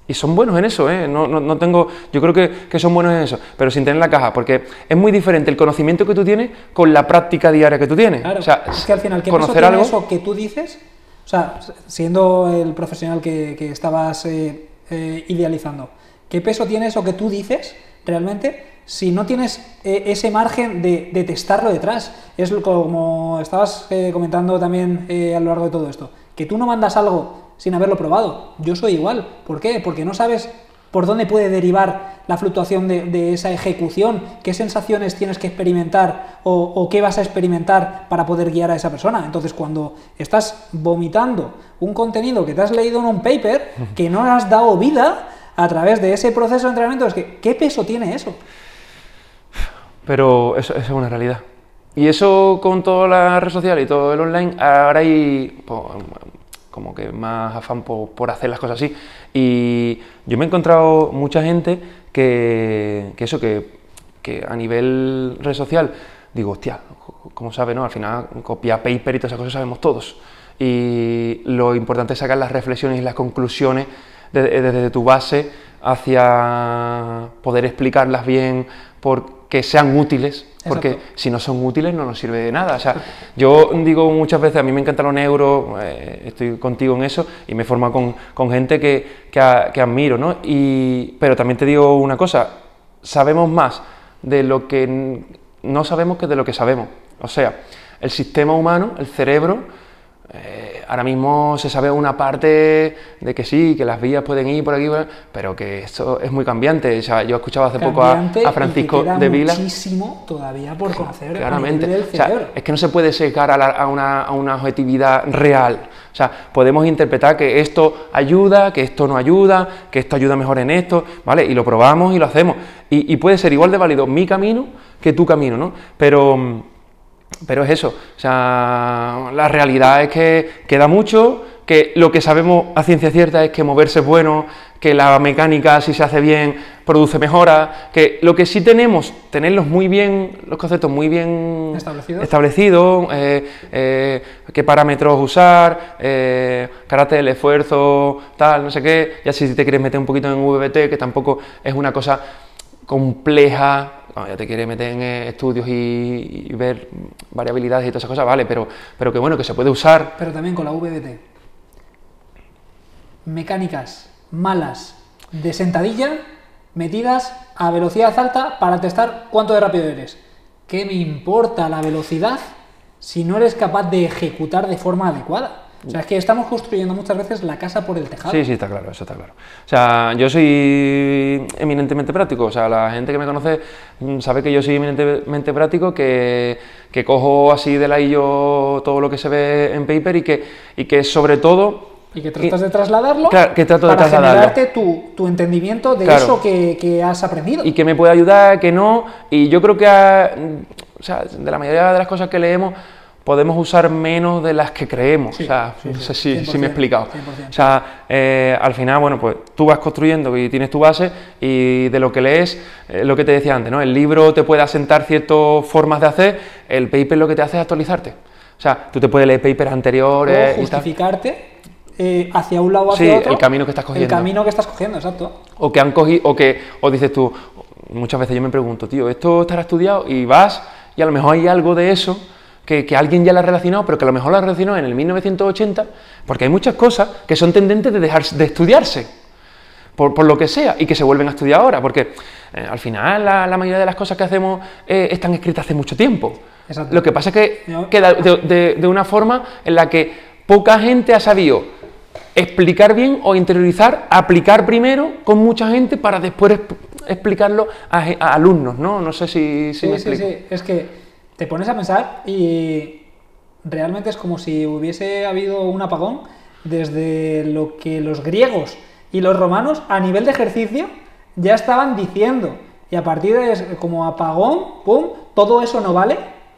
Y son buenos en eso, ¿eh? No tengo, yo creo que son buenos en eso, pero sin tener la caja, porque es muy diferente el conocimiento que tú tienes con la práctica diaria que tú tienes. Claro, o sea, es que al final, ¿qué peso conocer tiene algo, eso que tú dices? O sea, siendo el profesional que estabas idealizando, ¿qué peso tiene eso que tú dices realmente si no tienes ese margen de testarlo detrás? Es como estabas comentando también a lo largo de todo esto, que tú no mandas algo sin haberlo probado. Yo soy igual. ¿Por qué? Porque no sabes por dónde puede derivar la fluctuación de esa ejecución, qué sensaciones tienes que experimentar o qué vas a experimentar para poder guiar a esa persona. Entonces, cuando estás vomitando un contenido que te has leído en un paper, que no has dado vida a través de ese proceso de entrenamiento, es que ¿qué peso tiene eso? pero eso es una realidad. Y eso con toda la red social y todo el online, ahora hay pues, como que más afán por hacer las cosas así. Y yo me he encontrado mucha gente que a nivel red social, digo, hostia, ¿cómo sabe, no? Al final, copiar paper y todas esas cosas sabemos todos. Y lo importante es sacar las reflexiones y las conclusiones desde tu base hacia poder explicarlas bien, porque sean útiles. Porque Exacto. si no son útiles no nos sirve de nada. O sea, yo digo muchas veces, a mí me encanta lo neuro, estoy contigo en eso y me forma con gente que admiro, ¿no? Pero también te digo una cosa, sabemos más de lo que no sabemos que de lo que sabemos. O sea, el sistema humano, el cerebro, ahora mismo se sabe una parte de que sí, que las vías pueden ir por aquí, pero que esto es muy cambiante. O sea, yo he escuchado hace poco a Francisco de Vila. Muchísimo todavía por conocer. Claramente. Del cerebro. O sea, es que no se puede secar a una objetividad real. O sea, podemos interpretar que esto ayuda, que esto no ayuda, que esto ayuda mejor en esto, ¿vale? Y lo probamos y lo hacemos. Y puede ser igual de válido mi camino que tu camino, ¿no? Pero es eso, o sea, la realidad es que queda mucho, que lo que sabemos a ciencia cierta es que moverse es bueno, que la mecánica, si se hace bien, produce mejora, que lo que sí tenemos, tenerlos muy bien, los conceptos muy bien establecidos, qué parámetros usar, carácter del esfuerzo, tal, no sé qué, ya si te quieres meter un poquito en VBT, que tampoco es una cosa compleja. Bueno, ya te quieres meter en estudios y ver variabilidades y todas esas cosas, vale, pero que bueno, que se puede usar. Pero también con la VBT. Mecánicas malas de sentadilla metidas a velocidad alta para testar cuánto de rápido eres. ¿Qué me importa la velocidad si no eres capaz de ejecutar de forma adecuada? O sea, es que estamos construyendo muchas veces la casa por el tejado. Sí, está claro, eso está claro. O sea, yo soy eminentemente práctico, o sea, la gente que me conoce sabe que yo soy eminentemente práctico, que cojo así de la yo todo lo que se ve en paper y que sobre todo... Y que tratas de trasladarlo, claro, que trato de para trasladarlo. generarte tu entendimiento de claro. eso que has aprendido. Y que me puede ayudar, que no, y yo creo que o sea, de la mayoría de las cosas que leemos podemos usar menos de las que creemos. Sí, o sea, sí, no sé sí, si me he explicado. 100%. O sea, al final, bueno, pues tú vas construyendo y tienes tu base y de lo que lees, lo que te decía antes, ¿no? El libro te puede asentar ciertas formas de hacer, el paper lo que te hace es actualizarte. O sea, tú te puedes leer papers anteriores o justificarte hacia un lado o hacia sí, otro. el camino que estás cogiendo. El camino que estás cogiendo, exacto. O que han cogido, o dices tú, muchas veces yo me pregunto, tío, esto estará estudiado, y vas y a lo mejor hay algo de eso que alguien ya lo ha relacionado, pero que a lo mejor lo ha relacionado en el 1980, porque hay muchas cosas que son tendentes de dejar de estudiarse, por lo que sea, y que se vuelven a estudiar ahora, porque al final la mayoría de las cosas que hacemos están escritas hace mucho tiempo. Exacto. Lo que pasa es que queda de una forma en la que poca gente ha sabido explicar bien o interiorizar, aplicar primero con mucha gente para después explicarlo a alumnos, ¿no? No sé si me explico. Sí, es que te pones a pensar y realmente es como si hubiese habido un apagón desde lo que los griegos y los romanos a nivel de ejercicio ya estaban diciendo, y a partir de como apagón, pum, todo eso no vale,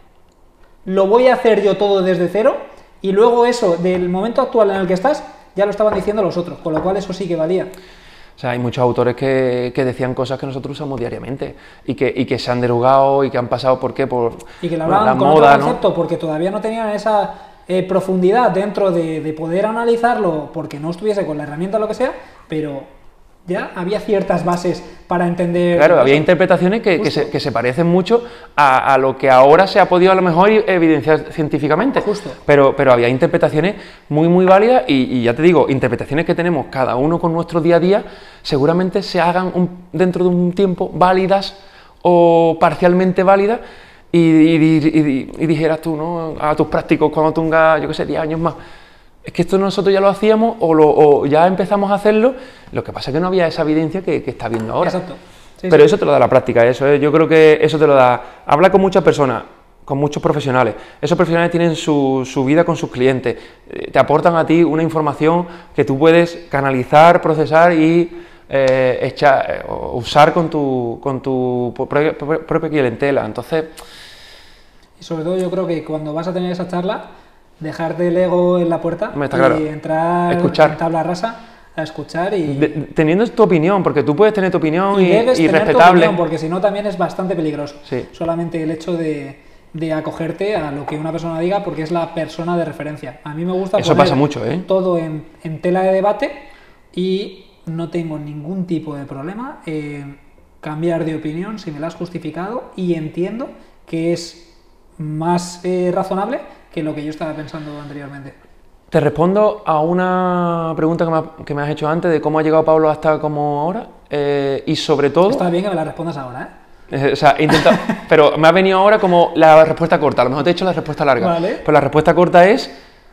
lo voy a hacer yo todo desde cero, y luego eso, del momento actual en el que estás, ya lo estaban diciendo los otros, con lo cual eso sí que valía. O sea, hay muchos autores que decían cosas que nosotros usamos diariamente y que se han derogado y que han pasado, ¿por qué? Y que lo hablaban la con moda, otro concepto, ¿no? Porque todavía no tenían esa profundidad dentro de poder analizarlo, porque no estuviese con la herramienta o lo que sea, pero ya había ciertas bases para entender... Claro, había interpretaciones que se parecen mucho a lo que ahora se ha podido a lo mejor evidenciar científicamente. Justo. Pero había interpretaciones muy válidas y ya te digo, interpretaciones que tenemos cada uno con nuestro día a día, seguramente se hagan dentro de un tiempo válidas o parcialmente válidas y dijeras tú, ¿no?, a tus prácticos cuando tengas, yo qué sé, 10 años más, es que esto nosotros ya lo hacíamos o ya empezamos a hacerlo, lo que pasa es que no había esa evidencia que está viendo ahora. Exacto. Sí, pero sí. eso te lo da la práctica, yo creo que eso te lo da. Habla con muchas personas, con muchos profesionales. Esos profesionales tienen su vida con sus clientes, te aportan a ti una información que tú puedes canalizar, procesar y usar con tu propia clientela. Entonces... Y sobre todo yo creo que cuando vas a tener esa charla, dejarte el ego en la puerta y claro. entrar Escuchar. en tabla rasa a escuchar y... teniendo tu opinión, porque tú puedes tener tu opinión y debes tener tu respetable. opinión, porque si no también es bastante peligroso. Sí. Solamente el hecho de acogerte a lo que una persona diga porque es la persona de referencia. A mí me gusta Eso poner pasa mucho, ¿eh? todo en tela de debate y no tengo ningún tipo de problema en cambiar de opinión si me la has justificado y entiendo que es más razonable que lo que yo estaba pensando anteriormente. Te respondo a una pregunta que me has hecho antes de cómo ha llegado Pablo hasta como ahora y sobre todo... Está bien que me la respondas ahora, O sea, he intentado, pero me ha venido ahora como la respuesta corta, a lo mejor te he hecho la respuesta larga. Vale. Pues la respuesta corta es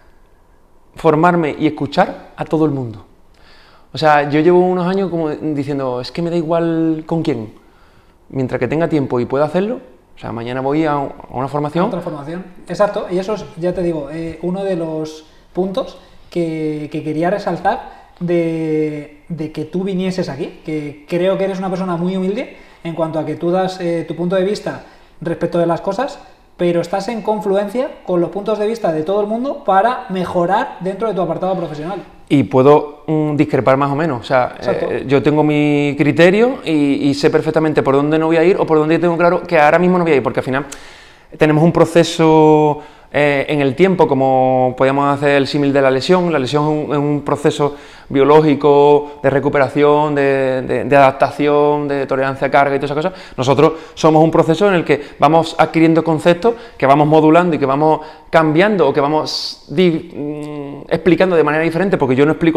formarme y escuchar a todo el mundo. O sea, yo llevo unos años como diciendo, es que me da igual con quién, mientras que tenga tiempo y pueda hacerlo. O sea, mañana voy a una formación. Otra formación, exacto, y eso es, ya te digo, uno de los puntos que quería resaltar de que tú vinieses aquí, que creo que eres una persona muy humilde en cuanto a que tú das tu punto de vista respecto de las cosas, pero estás en confluencia con los puntos de vista de todo el mundo para mejorar dentro de tu apartado profesional. Y puedo discrepar más o menos, o sea, yo tengo mi criterio y sé perfectamente por dónde no voy a ir o por dónde tengo claro que ahora mismo no voy a ir, porque al final tenemos un proceso en el tiempo, como podíamos hacer el símil de la lesión es un proceso biológico de recuperación, de adaptación, de tolerancia a carga y todas esas cosas. Nosotros somos un proceso en el que vamos adquiriendo conceptos, que vamos modulando y que vamos cambiando o que vamos explicando de manera diferente, porque yo no explico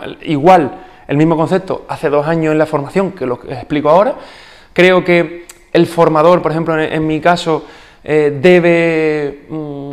el mismo concepto hace 2 años en la formación que lo que explico ahora. Creo que el formador, por ejemplo, en mi caso, debe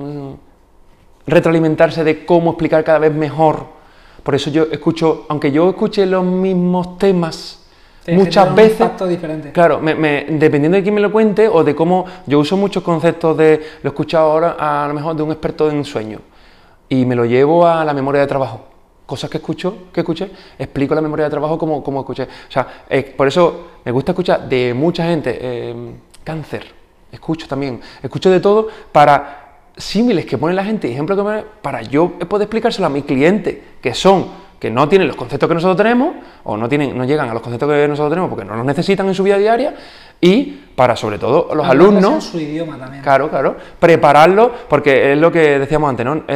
retroalimentarse de cómo explicar cada vez mejor. Por eso yo escucho, aunque yo escuche los mismos temas muchas veces, un impacto diferente. Claro, dependiendo de quién me lo cuente o de cómo, yo uso muchos conceptos lo he escuchado ahora a lo mejor de un experto en sueño y me lo llevo a la memoria de trabajo. Cosas que escuché, explico la memoria de trabajo como escuché. O sea, por eso me gusta escuchar de mucha gente, cáncer. Escucho de todo para símiles que pone la gente, ejemplos que pone, para yo poder explicárselo a mi cliente, que no tienen los conceptos que nosotros tenemos, o no llegan a los conceptos que nosotros tenemos porque no los necesitan en su vida diaria, y para sobre todo los alumnos, en su idioma también. Claro, prepararlos, porque es lo que decíamos antes, ¿no?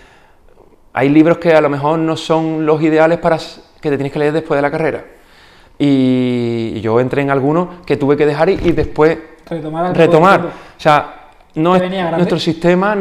Hay libros que a lo mejor no son los ideales para que te tienes que leer después de la carrera. Y yo entré en algunos que tuve que dejar y después retomar. O sea, nuestro sistema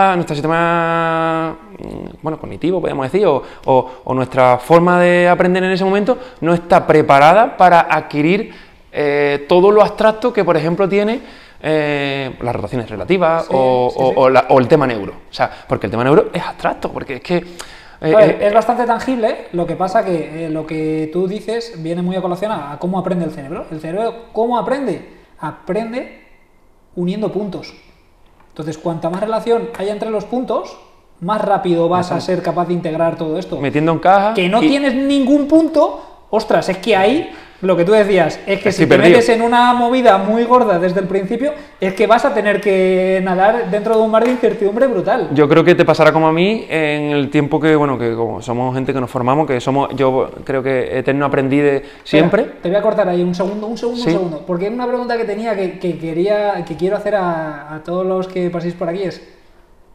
cognitivo, podemos decir, o nuestra forma de aprender en ese momento no está preparada para adquirir todo lo abstracto que, por ejemplo, tiene las rotaciones relativas o el tema neuro. O sea, porque el tema neuro es abstracto, porque es que... es bastante tangible, lo que pasa que lo que tú dices viene muy a colación a cómo aprende el cerebro. El cerebro, ¿cómo aprende? Aprende uniendo puntos. Entonces, cuanta más relación haya entre los puntos, más rápido vas a ser capaz de integrar todo esto. Metiendo en caja... Que no tienes ningún punto, ostras, es que ahí... Lo que tú decías, es que si te metes en una movida muy gorda desde el principio, es que vas a tener que nadar dentro de un mar de incertidumbre brutal. Yo creo que te pasará como a mí en el tiempo que como somos gente que nos formamos, yo creo que eterno aprendiz siempre. Espera, te voy a cortar ahí un segundo, porque es una pregunta que tenía que quiero hacer a todos los que paséis por aquí es,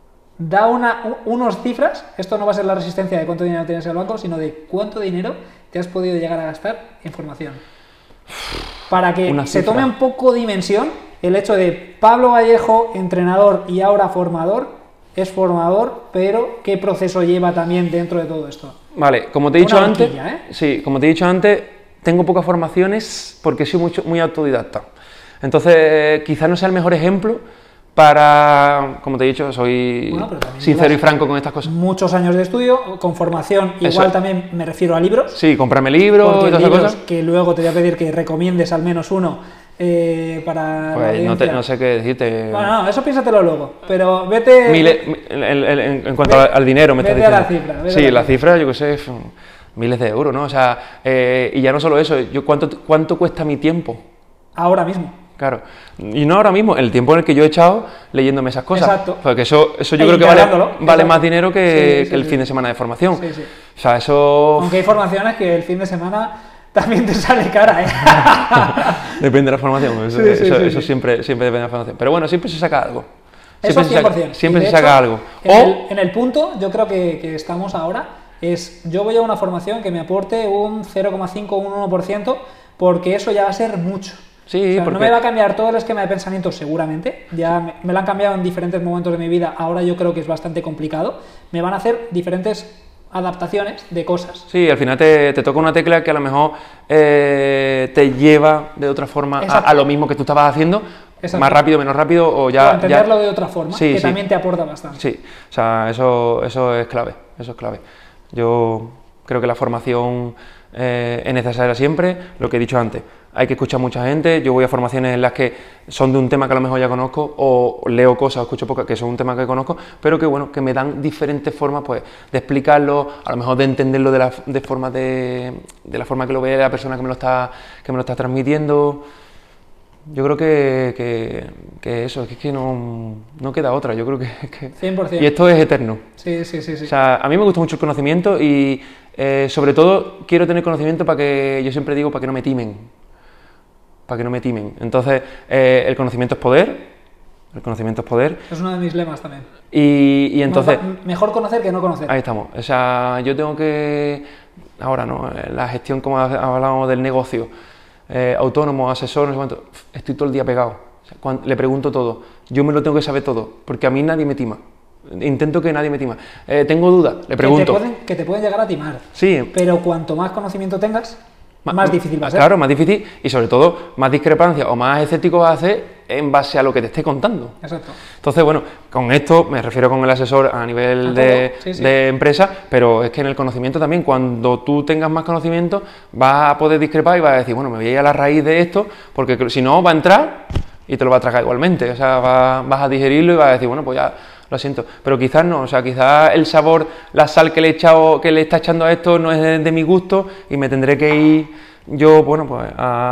da unos cifras, esto no va a ser la resistencia de cuánto dinero tienes en el banco, sino de cuánto dinero te has podido llegar a gastar en formación? Para que Una se cifra. tome un poco dimensión el hecho de Pablo Vallejo, entrenador y ahora formador, es formador, pero ¿qué proceso lleva también dentro de todo esto? Vale, como te he dicho Una antes, horquilla, ¿eh? sí, como te he dicho antes, tengo pocas formaciones porque soy muy autodidacta. Entonces, quizás no sea el mejor ejemplo para, como te he dicho, soy Bueno, pero también sincero y llevas franco con estas cosas. Muchos años de estudio, con formación, igual Eso. también me refiero a libros. Sí, comprarme libros y Porque todas esas libros cosas. que luego te voy a pedir que recomiendes al menos uno para la Pues audiencia. no sé qué decirte. Bueno, no, eso piénsatelo luego, pero vete... En cuanto Ve- al dinero, me estás vete a diciendo. la cifra, vete Sí, a la la cifra, yo qué sé, son miles de euros, ¿no? O sea, y ya no solo eso, ¿cuánto cuesta mi tiempo? Ahora mismo. Claro, y no ahora mismo, el tiempo en el que yo he echado leyéndome esas cosas. Exacto. Porque eso yo E creo que vale integrándolo. más dinero que Sí, sí, el sí. fin de semana de formación. Sí, sí. O sea, eso Aunque hay formaciones que el fin de semana también te sale cara, ¿eh? depende de la formación. Eso, Sí, sí, sí, eso sí. siempre depende de la formación. Pero bueno, siempre se saca algo. Eso Siempre 100%. siempre Y se de saca hecho, algo. En el punto, yo creo que estamos ahora, es yo voy a una formación que me aporte un 0,5 o un 1%, porque eso ya va a ser mucho. Sí, O sea, porque no me va a cambiar todo el esquema de pensamiento seguramente, ya me lo han cambiado en diferentes momentos de mi vida, ahora yo creo que es bastante complicado, me van a hacer diferentes adaptaciones de cosas. Sí, al final te toca una tecla que a lo mejor te lleva de otra forma Exacto. a lo mismo que tú estabas haciendo, Exacto. más rápido, menos rápido, o O ya... entenderlo de otra forma, Sí, que sí. también te aporta bastante. Sí, o sea, eso es clave, eso es clave. Yo creo que la formación es necesaria siempre, lo que he dicho antes. Hay que escuchar a mucha gente, yo voy a formaciones en las que son de un tema que a lo mejor ya conozco, o leo cosas, o escucho pocas que son un tema que conozco, pero que bueno, que me dan diferentes formas pues, de explicarlo, a lo mejor de entenderlo de la forma que lo ve la persona que me lo está transmitiendo. Yo creo que eso, es que no queda otra, yo creo que 100%. Y esto es eterno. Sí, sí, sí, sí. O sea, a mí me gusta mucho el conocimiento y sobre todo quiero tener conocimiento para que, yo siempre digo, para que no me timen. Para que no me timen. Entonces, el conocimiento es poder. El conocimiento es poder. Es uno de mis lemas también. Y entonces... Mejor conocer que no conocer. Ahí estamos. O sea, yo tengo que... Ahora, ¿no? La gestión, como hablábamos del negocio, autónomo, asesor, no sé cuánto, estoy todo el día pegado. O sea, le pregunto todo. Yo me lo tengo que saber todo, porque a mí nadie me tima. Intento que nadie me tima. Tengo dudas, le pregunto. Que te pueden llegar a timar. Sí. Pero cuanto más conocimiento tengas, más difícil va a ser. Claro, más difícil y sobre todo más discrepancia o más escéptico vas a hacer en base a lo que te esté contando. Exacto. Entonces, bueno, con esto me refiero con el asesor a nivel Sí, sí. de empresa, pero es que en el conocimiento también, cuando tú tengas más conocimiento, vas a poder discrepar y vas a decir, bueno, me voy a ir a la raíz de esto, porque si no, va a entrar y te lo va a tragar igualmente. O sea, vas a digerirlo y vas a decir, bueno, pues ya lo siento. Pero quizás no, o sea, quizás el sabor, la sal que le está echando a esto no es de mi gusto y me tendré que ir yo, bueno, pues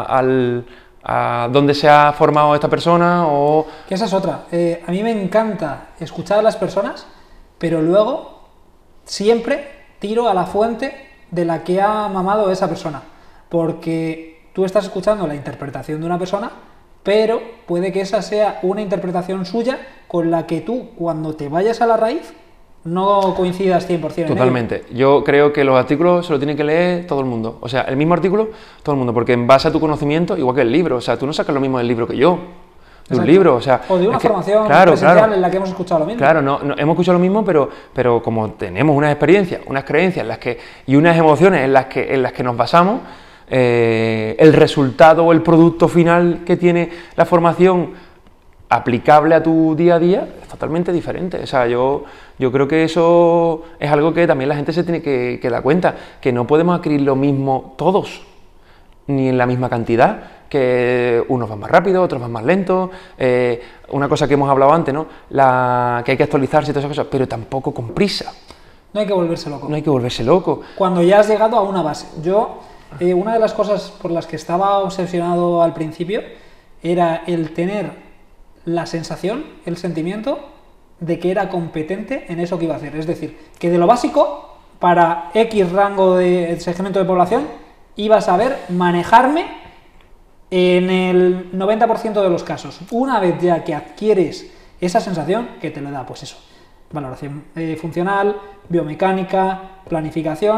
a donde se ha formado esta persona o... Que esa es otra. A mí me encanta escuchar a las personas, pero luego siempre tiro a la fuente de la que ha mamado esa persona. Porque tú estás escuchando la interpretación de una persona, pero puede que esa sea una interpretación suya con la que tú, cuando te vayas a la raíz, no coincidas 100% en ello. Totalmente. Yo creo que los artículos se lo tiene que leer todo el mundo. O sea, el mismo artículo, todo el mundo, porque en base a tu conocimiento, igual que el libro, o sea, tú no sacas lo mismo del libro que yo, de Exacto. un libro, o sea... O de una formación presencial en la que hemos escuchado lo mismo. Claro, no, hemos escuchado lo mismo, pero como tenemos unas experiencias, unas creencias y unas emociones en las que nos basamos, el resultado o el producto final que tiene la formación aplicable a tu día a día es totalmente diferente. O sea, yo creo que eso es algo que también la gente se tiene que dar cuenta, que no podemos adquirir lo mismo todos, ni en la misma cantidad, que unos van más rápido, otros van más lentos, una cosa que hemos hablado antes, ¿no? Que hay que actualizarse y todas esas cosas, pero tampoco con prisa. No hay que volverse loco. No hay que volverse loco. Cuando ya has llegado a una base. Yo, una de las cosas por las que estaba obsesionado al principio era el tener la sensación, el sentimiento de que era competente en eso que iba a hacer. Es decir, que de lo básico, para X rango de segmento de población, iba a saber manejarme en el 90% de los casos. Una vez ya que adquieres esa sensación, que te lo da, pues eso, valoración funcional, biomecánica, planificación,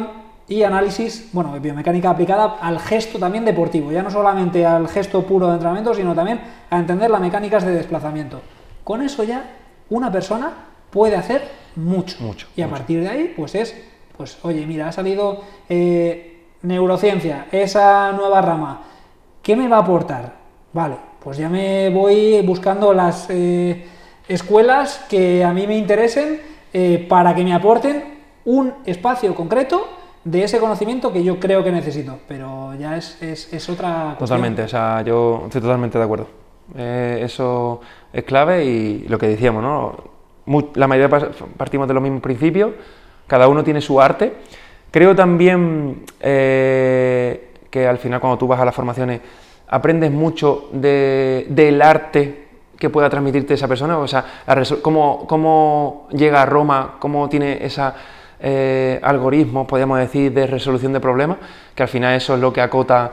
y análisis, bueno, biomecánica aplicada al gesto también deportivo, ya no solamente al gesto puro de entrenamiento, sino también a entender las mecánicas de desplazamiento. Con eso ya una persona puede hacer mucho. Y a partir de ahí, pues oye, mira, ha salido neurociencia, esa nueva rama, ¿qué me va a aportar? Vale, pues ya me voy buscando las escuelas que a mí me interesen para que me aporten un espacio concreto de ese conocimiento que yo creo que necesito, pero ya es otra cuestión. Totalmente, o sea, yo estoy totalmente de acuerdo. Eso es clave y lo que decíamos, ¿no? La mayoría partimos de los mismos principios, cada uno tiene su arte. Creo también que al final cuando tú vas a las formaciones aprendes mucho del arte que pueda transmitirte esa persona, o sea, cómo llega a Roma, cómo tiene esa algoritmos, podríamos decir, de resolución de problemas, que al final eso es lo que acota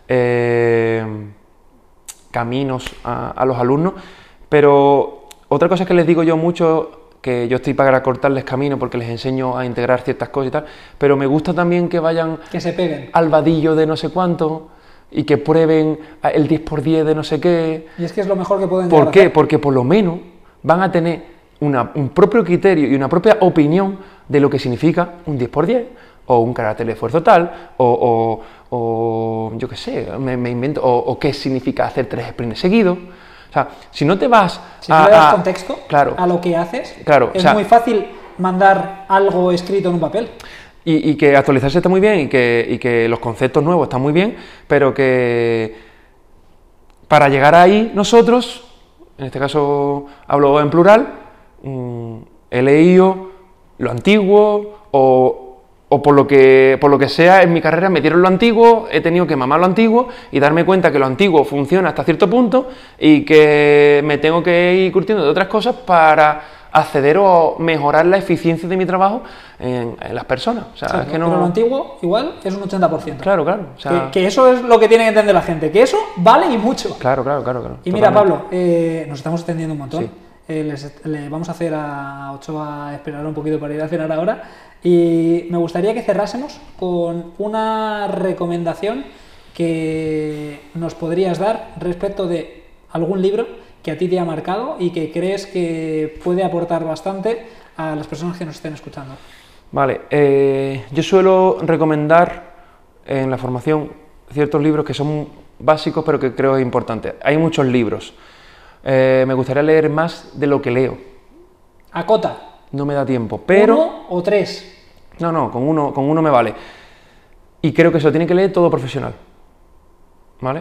caminos a los alumnos. Pero otra cosa que les digo yo mucho, que yo estoy para cortarles camino porque les enseño a integrar ciertas cosas y tal, pero me gusta también que vayan que se peguen al vadillo de no sé cuánto y que prueben el 10×10 de no sé qué. Y es que es lo mejor que pueden ¿Por qué? Porque por lo menos van a tener un propio criterio y una propia opinión de lo que significa un 10×10 o un carácter de esfuerzo tal o yo qué sé, me invento, o qué significa hacer 3 sprints seguidos. O sea, si no te vas si no le das contexto claro, a lo que haces, claro, es muy fácil mandar algo escrito en un papel. Y que actualizarse está muy bien y que los conceptos nuevos están muy bien, pero que para llegar ahí nosotros, en este caso hablo en plural, he leído lo antiguo o por lo que sea en mi carrera me dieron lo antiguo, he tenido que mamar lo antiguo y darme cuenta que lo antiguo funciona hasta cierto punto y que me tengo que ir curtiendo de otras cosas para acceder o mejorar la eficiencia de mi trabajo en las personas. O sea, claro, es que no... Pero lo antiguo igual es un 80%. Claro. O sea... que eso es lo que tiene que entender la gente, que eso vale y mucho. Claro. Y Totalmente. mira, Pablo, nos estamos extendiendo un montón. Sí. Le vamos a hacer a Ochoa esperar un poquito para ir a cenar ahora y me gustaría que cerrásemos con una recomendación que nos podrías dar respecto de algún libro que a ti te ha marcado y que crees que puede aportar bastante a las personas que nos estén escuchando. Vale, yo suelo recomendar en la formación ciertos libros que son básicos pero que creo es importante. Hay muchos libros. Me gustaría leer más de lo que leo. Acota. No me da tiempo, pero... ¿1 o 3? No, con uno me vale. Y creo que se lo tiene que leer todo profesional. ¿Vale?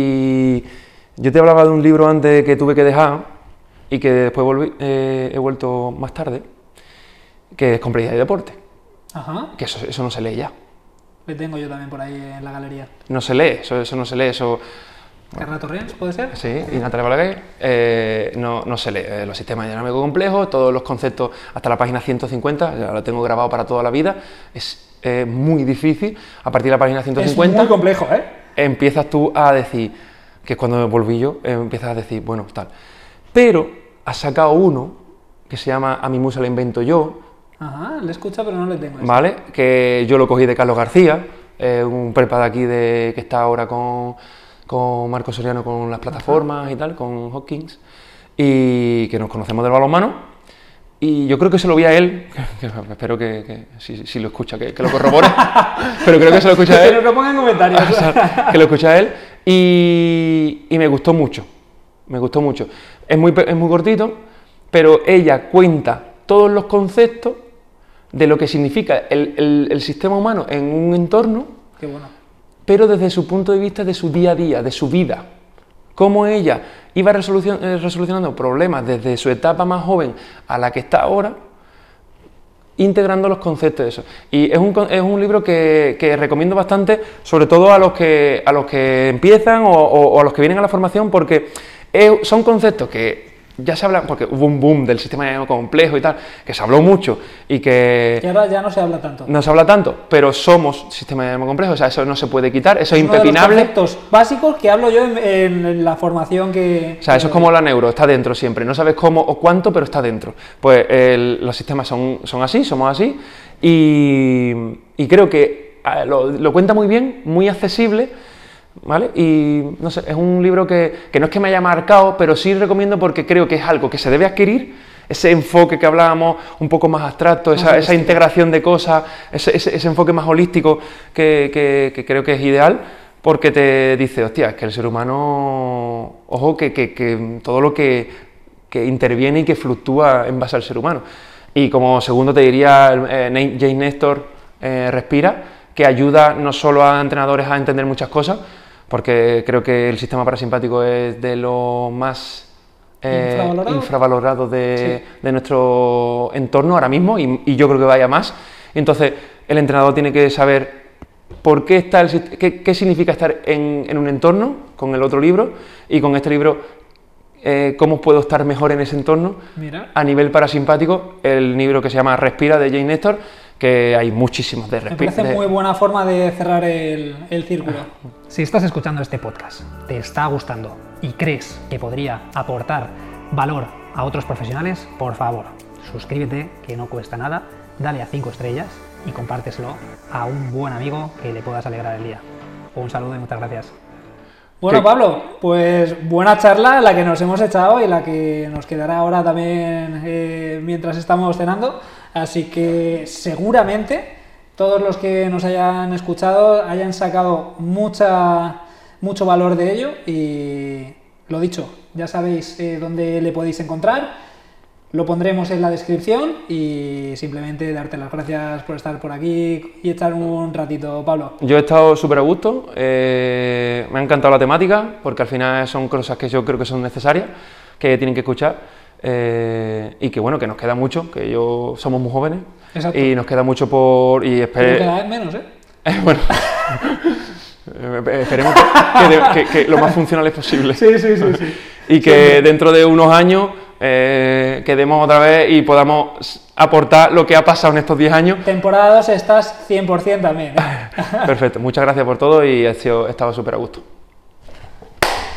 Y yo te hablaba de un libro antes que tuve que dejar y que después he vuelto más tarde, que es Complejidad y Deporte. Ajá. Que eso no se lee ya. Le tengo yo también por ahí en la galería. No se lee, eso no se lee, eso... ¿Carla Torrens, puede ser? Sí, y Natalia Balaguer, no se lee. Los sistemas dinámicos complejos, todos los conceptos, hasta la página 150, ya lo tengo grabado para toda la vida, es muy difícil. A partir de la página 150... Es muy complejo, ¿eh? Empiezas tú a decir, que es cuando me volví yo, empiezas a decir, bueno, tal. Pero has sacado uno, que se llama A mi musa la invento yo. Ajá, le escucha pero no le tengo. ¿Vale? Que yo lo cogí de Carlos García, un prepa de aquí que está ahora con Marco Soriano con las plataformas y tal, con Hawkins, y que nos conocemos del balonmano, y yo creo que se lo vi a él, que espero que si lo escucha, que lo corrobore, pero creo que se lo escucha a él. Que nos lo ponga en comentarios. O sea, que lo escucha a él, y me gustó mucho, Es muy cortito, pero ella cuenta todos los conceptos de lo que significa el sistema humano en un entorno. Qué bueno. Pero desde su punto de vista de su día a día, de su vida. Cómo ella iba resolucionando problemas desde su etapa más joven a la que está ahora, integrando los conceptos de eso. Y es un libro que recomiendo bastante, sobre todo a los que empiezan o a los que vienen a la formación, porque son conceptos que ya se habla, porque hubo un boom del sistema dinámico complejo y tal, que se habló mucho y que... Y ahora ya no se habla tanto. No se habla tanto, pero somos sistema dinámico complejo, o sea, eso no se puede quitar, eso es impepinable. Uno de los conceptos básicos que hablo yo en la formación que... O sea, eso es como la neuro, está dentro siempre, no sabes cómo o cuánto, pero está dentro. Pues los sistemas son así, somos así, y creo que lo cuenta muy bien, muy accesible, ¿vale? Y no sé, es un libro que no es que me haya marcado, pero sí recomiendo porque creo que es algo que se debe adquirir, ese enfoque que hablábamos, un poco más abstracto, esa integración de cosas, ese enfoque más holístico que creo que es ideal, porque te dice, hostia, es que el ser humano, ojo, que todo lo que interviene y que fluctúa en base al ser humano. Y como segundo te diría Jane Nestor, Respira, que ayuda no solo a entrenadores a entender muchas cosas, porque creo que el sistema parasimpático es de lo más infravalorado de nuestro entorno ahora mismo, y yo creo que vaya más. Entonces el entrenador tiene que saber por qué está qué significa estar en un entorno, con el otro libro, y con este libro cómo puedo estar mejor en ese entorno. Mira. A nivel parasimpático, el libro que se llama Respira, de Jane Nestor, que hay muchísimos de Respira. Me parece muy buena forma de cerrar el círculo. Si estás escuchando este podcast, te está gustando y crees que podría aportar valor a otros profesionales, por favor, suscríbete, que no cuesta nada, dale a 5 estrellas y compárteselo a un buen amigo que le puedas alegrar el día. Un saludo y muchas gracias. Bueno, Pablo, pues buena charla la que nos hemos echado y la que nos quedará ahora también mientras estamos cenando. Así que seguramente todos los que nos hayan escuchado hayan sacado mucho valor de ello. Y lo dicho, ya sabéis dónde le podéis encontrar. Lo pondremos en la descripción y simplemente darte las gracias por estar por aquí y echar un ratito, Pablo. Yo he estado súper a gusto, me ha encantado la temática, porque al final son cosas que yo creo que son necesarias, que tienen que escuchar, y que bueno, que nos queda mucho, que somos muy jóvenes. Exacto. Y nos queda mucho por... Y pero cada vez menos, bueno, esperemos que lo más funcionales posible. Sí. Y que dentro de unos años quedemos otra vez y podamos aportar lo que ha pasado en estos 10 años. Temporada 2 estás 100% también. Perfecto, muchas gracias por todo y he estado súper a gusto.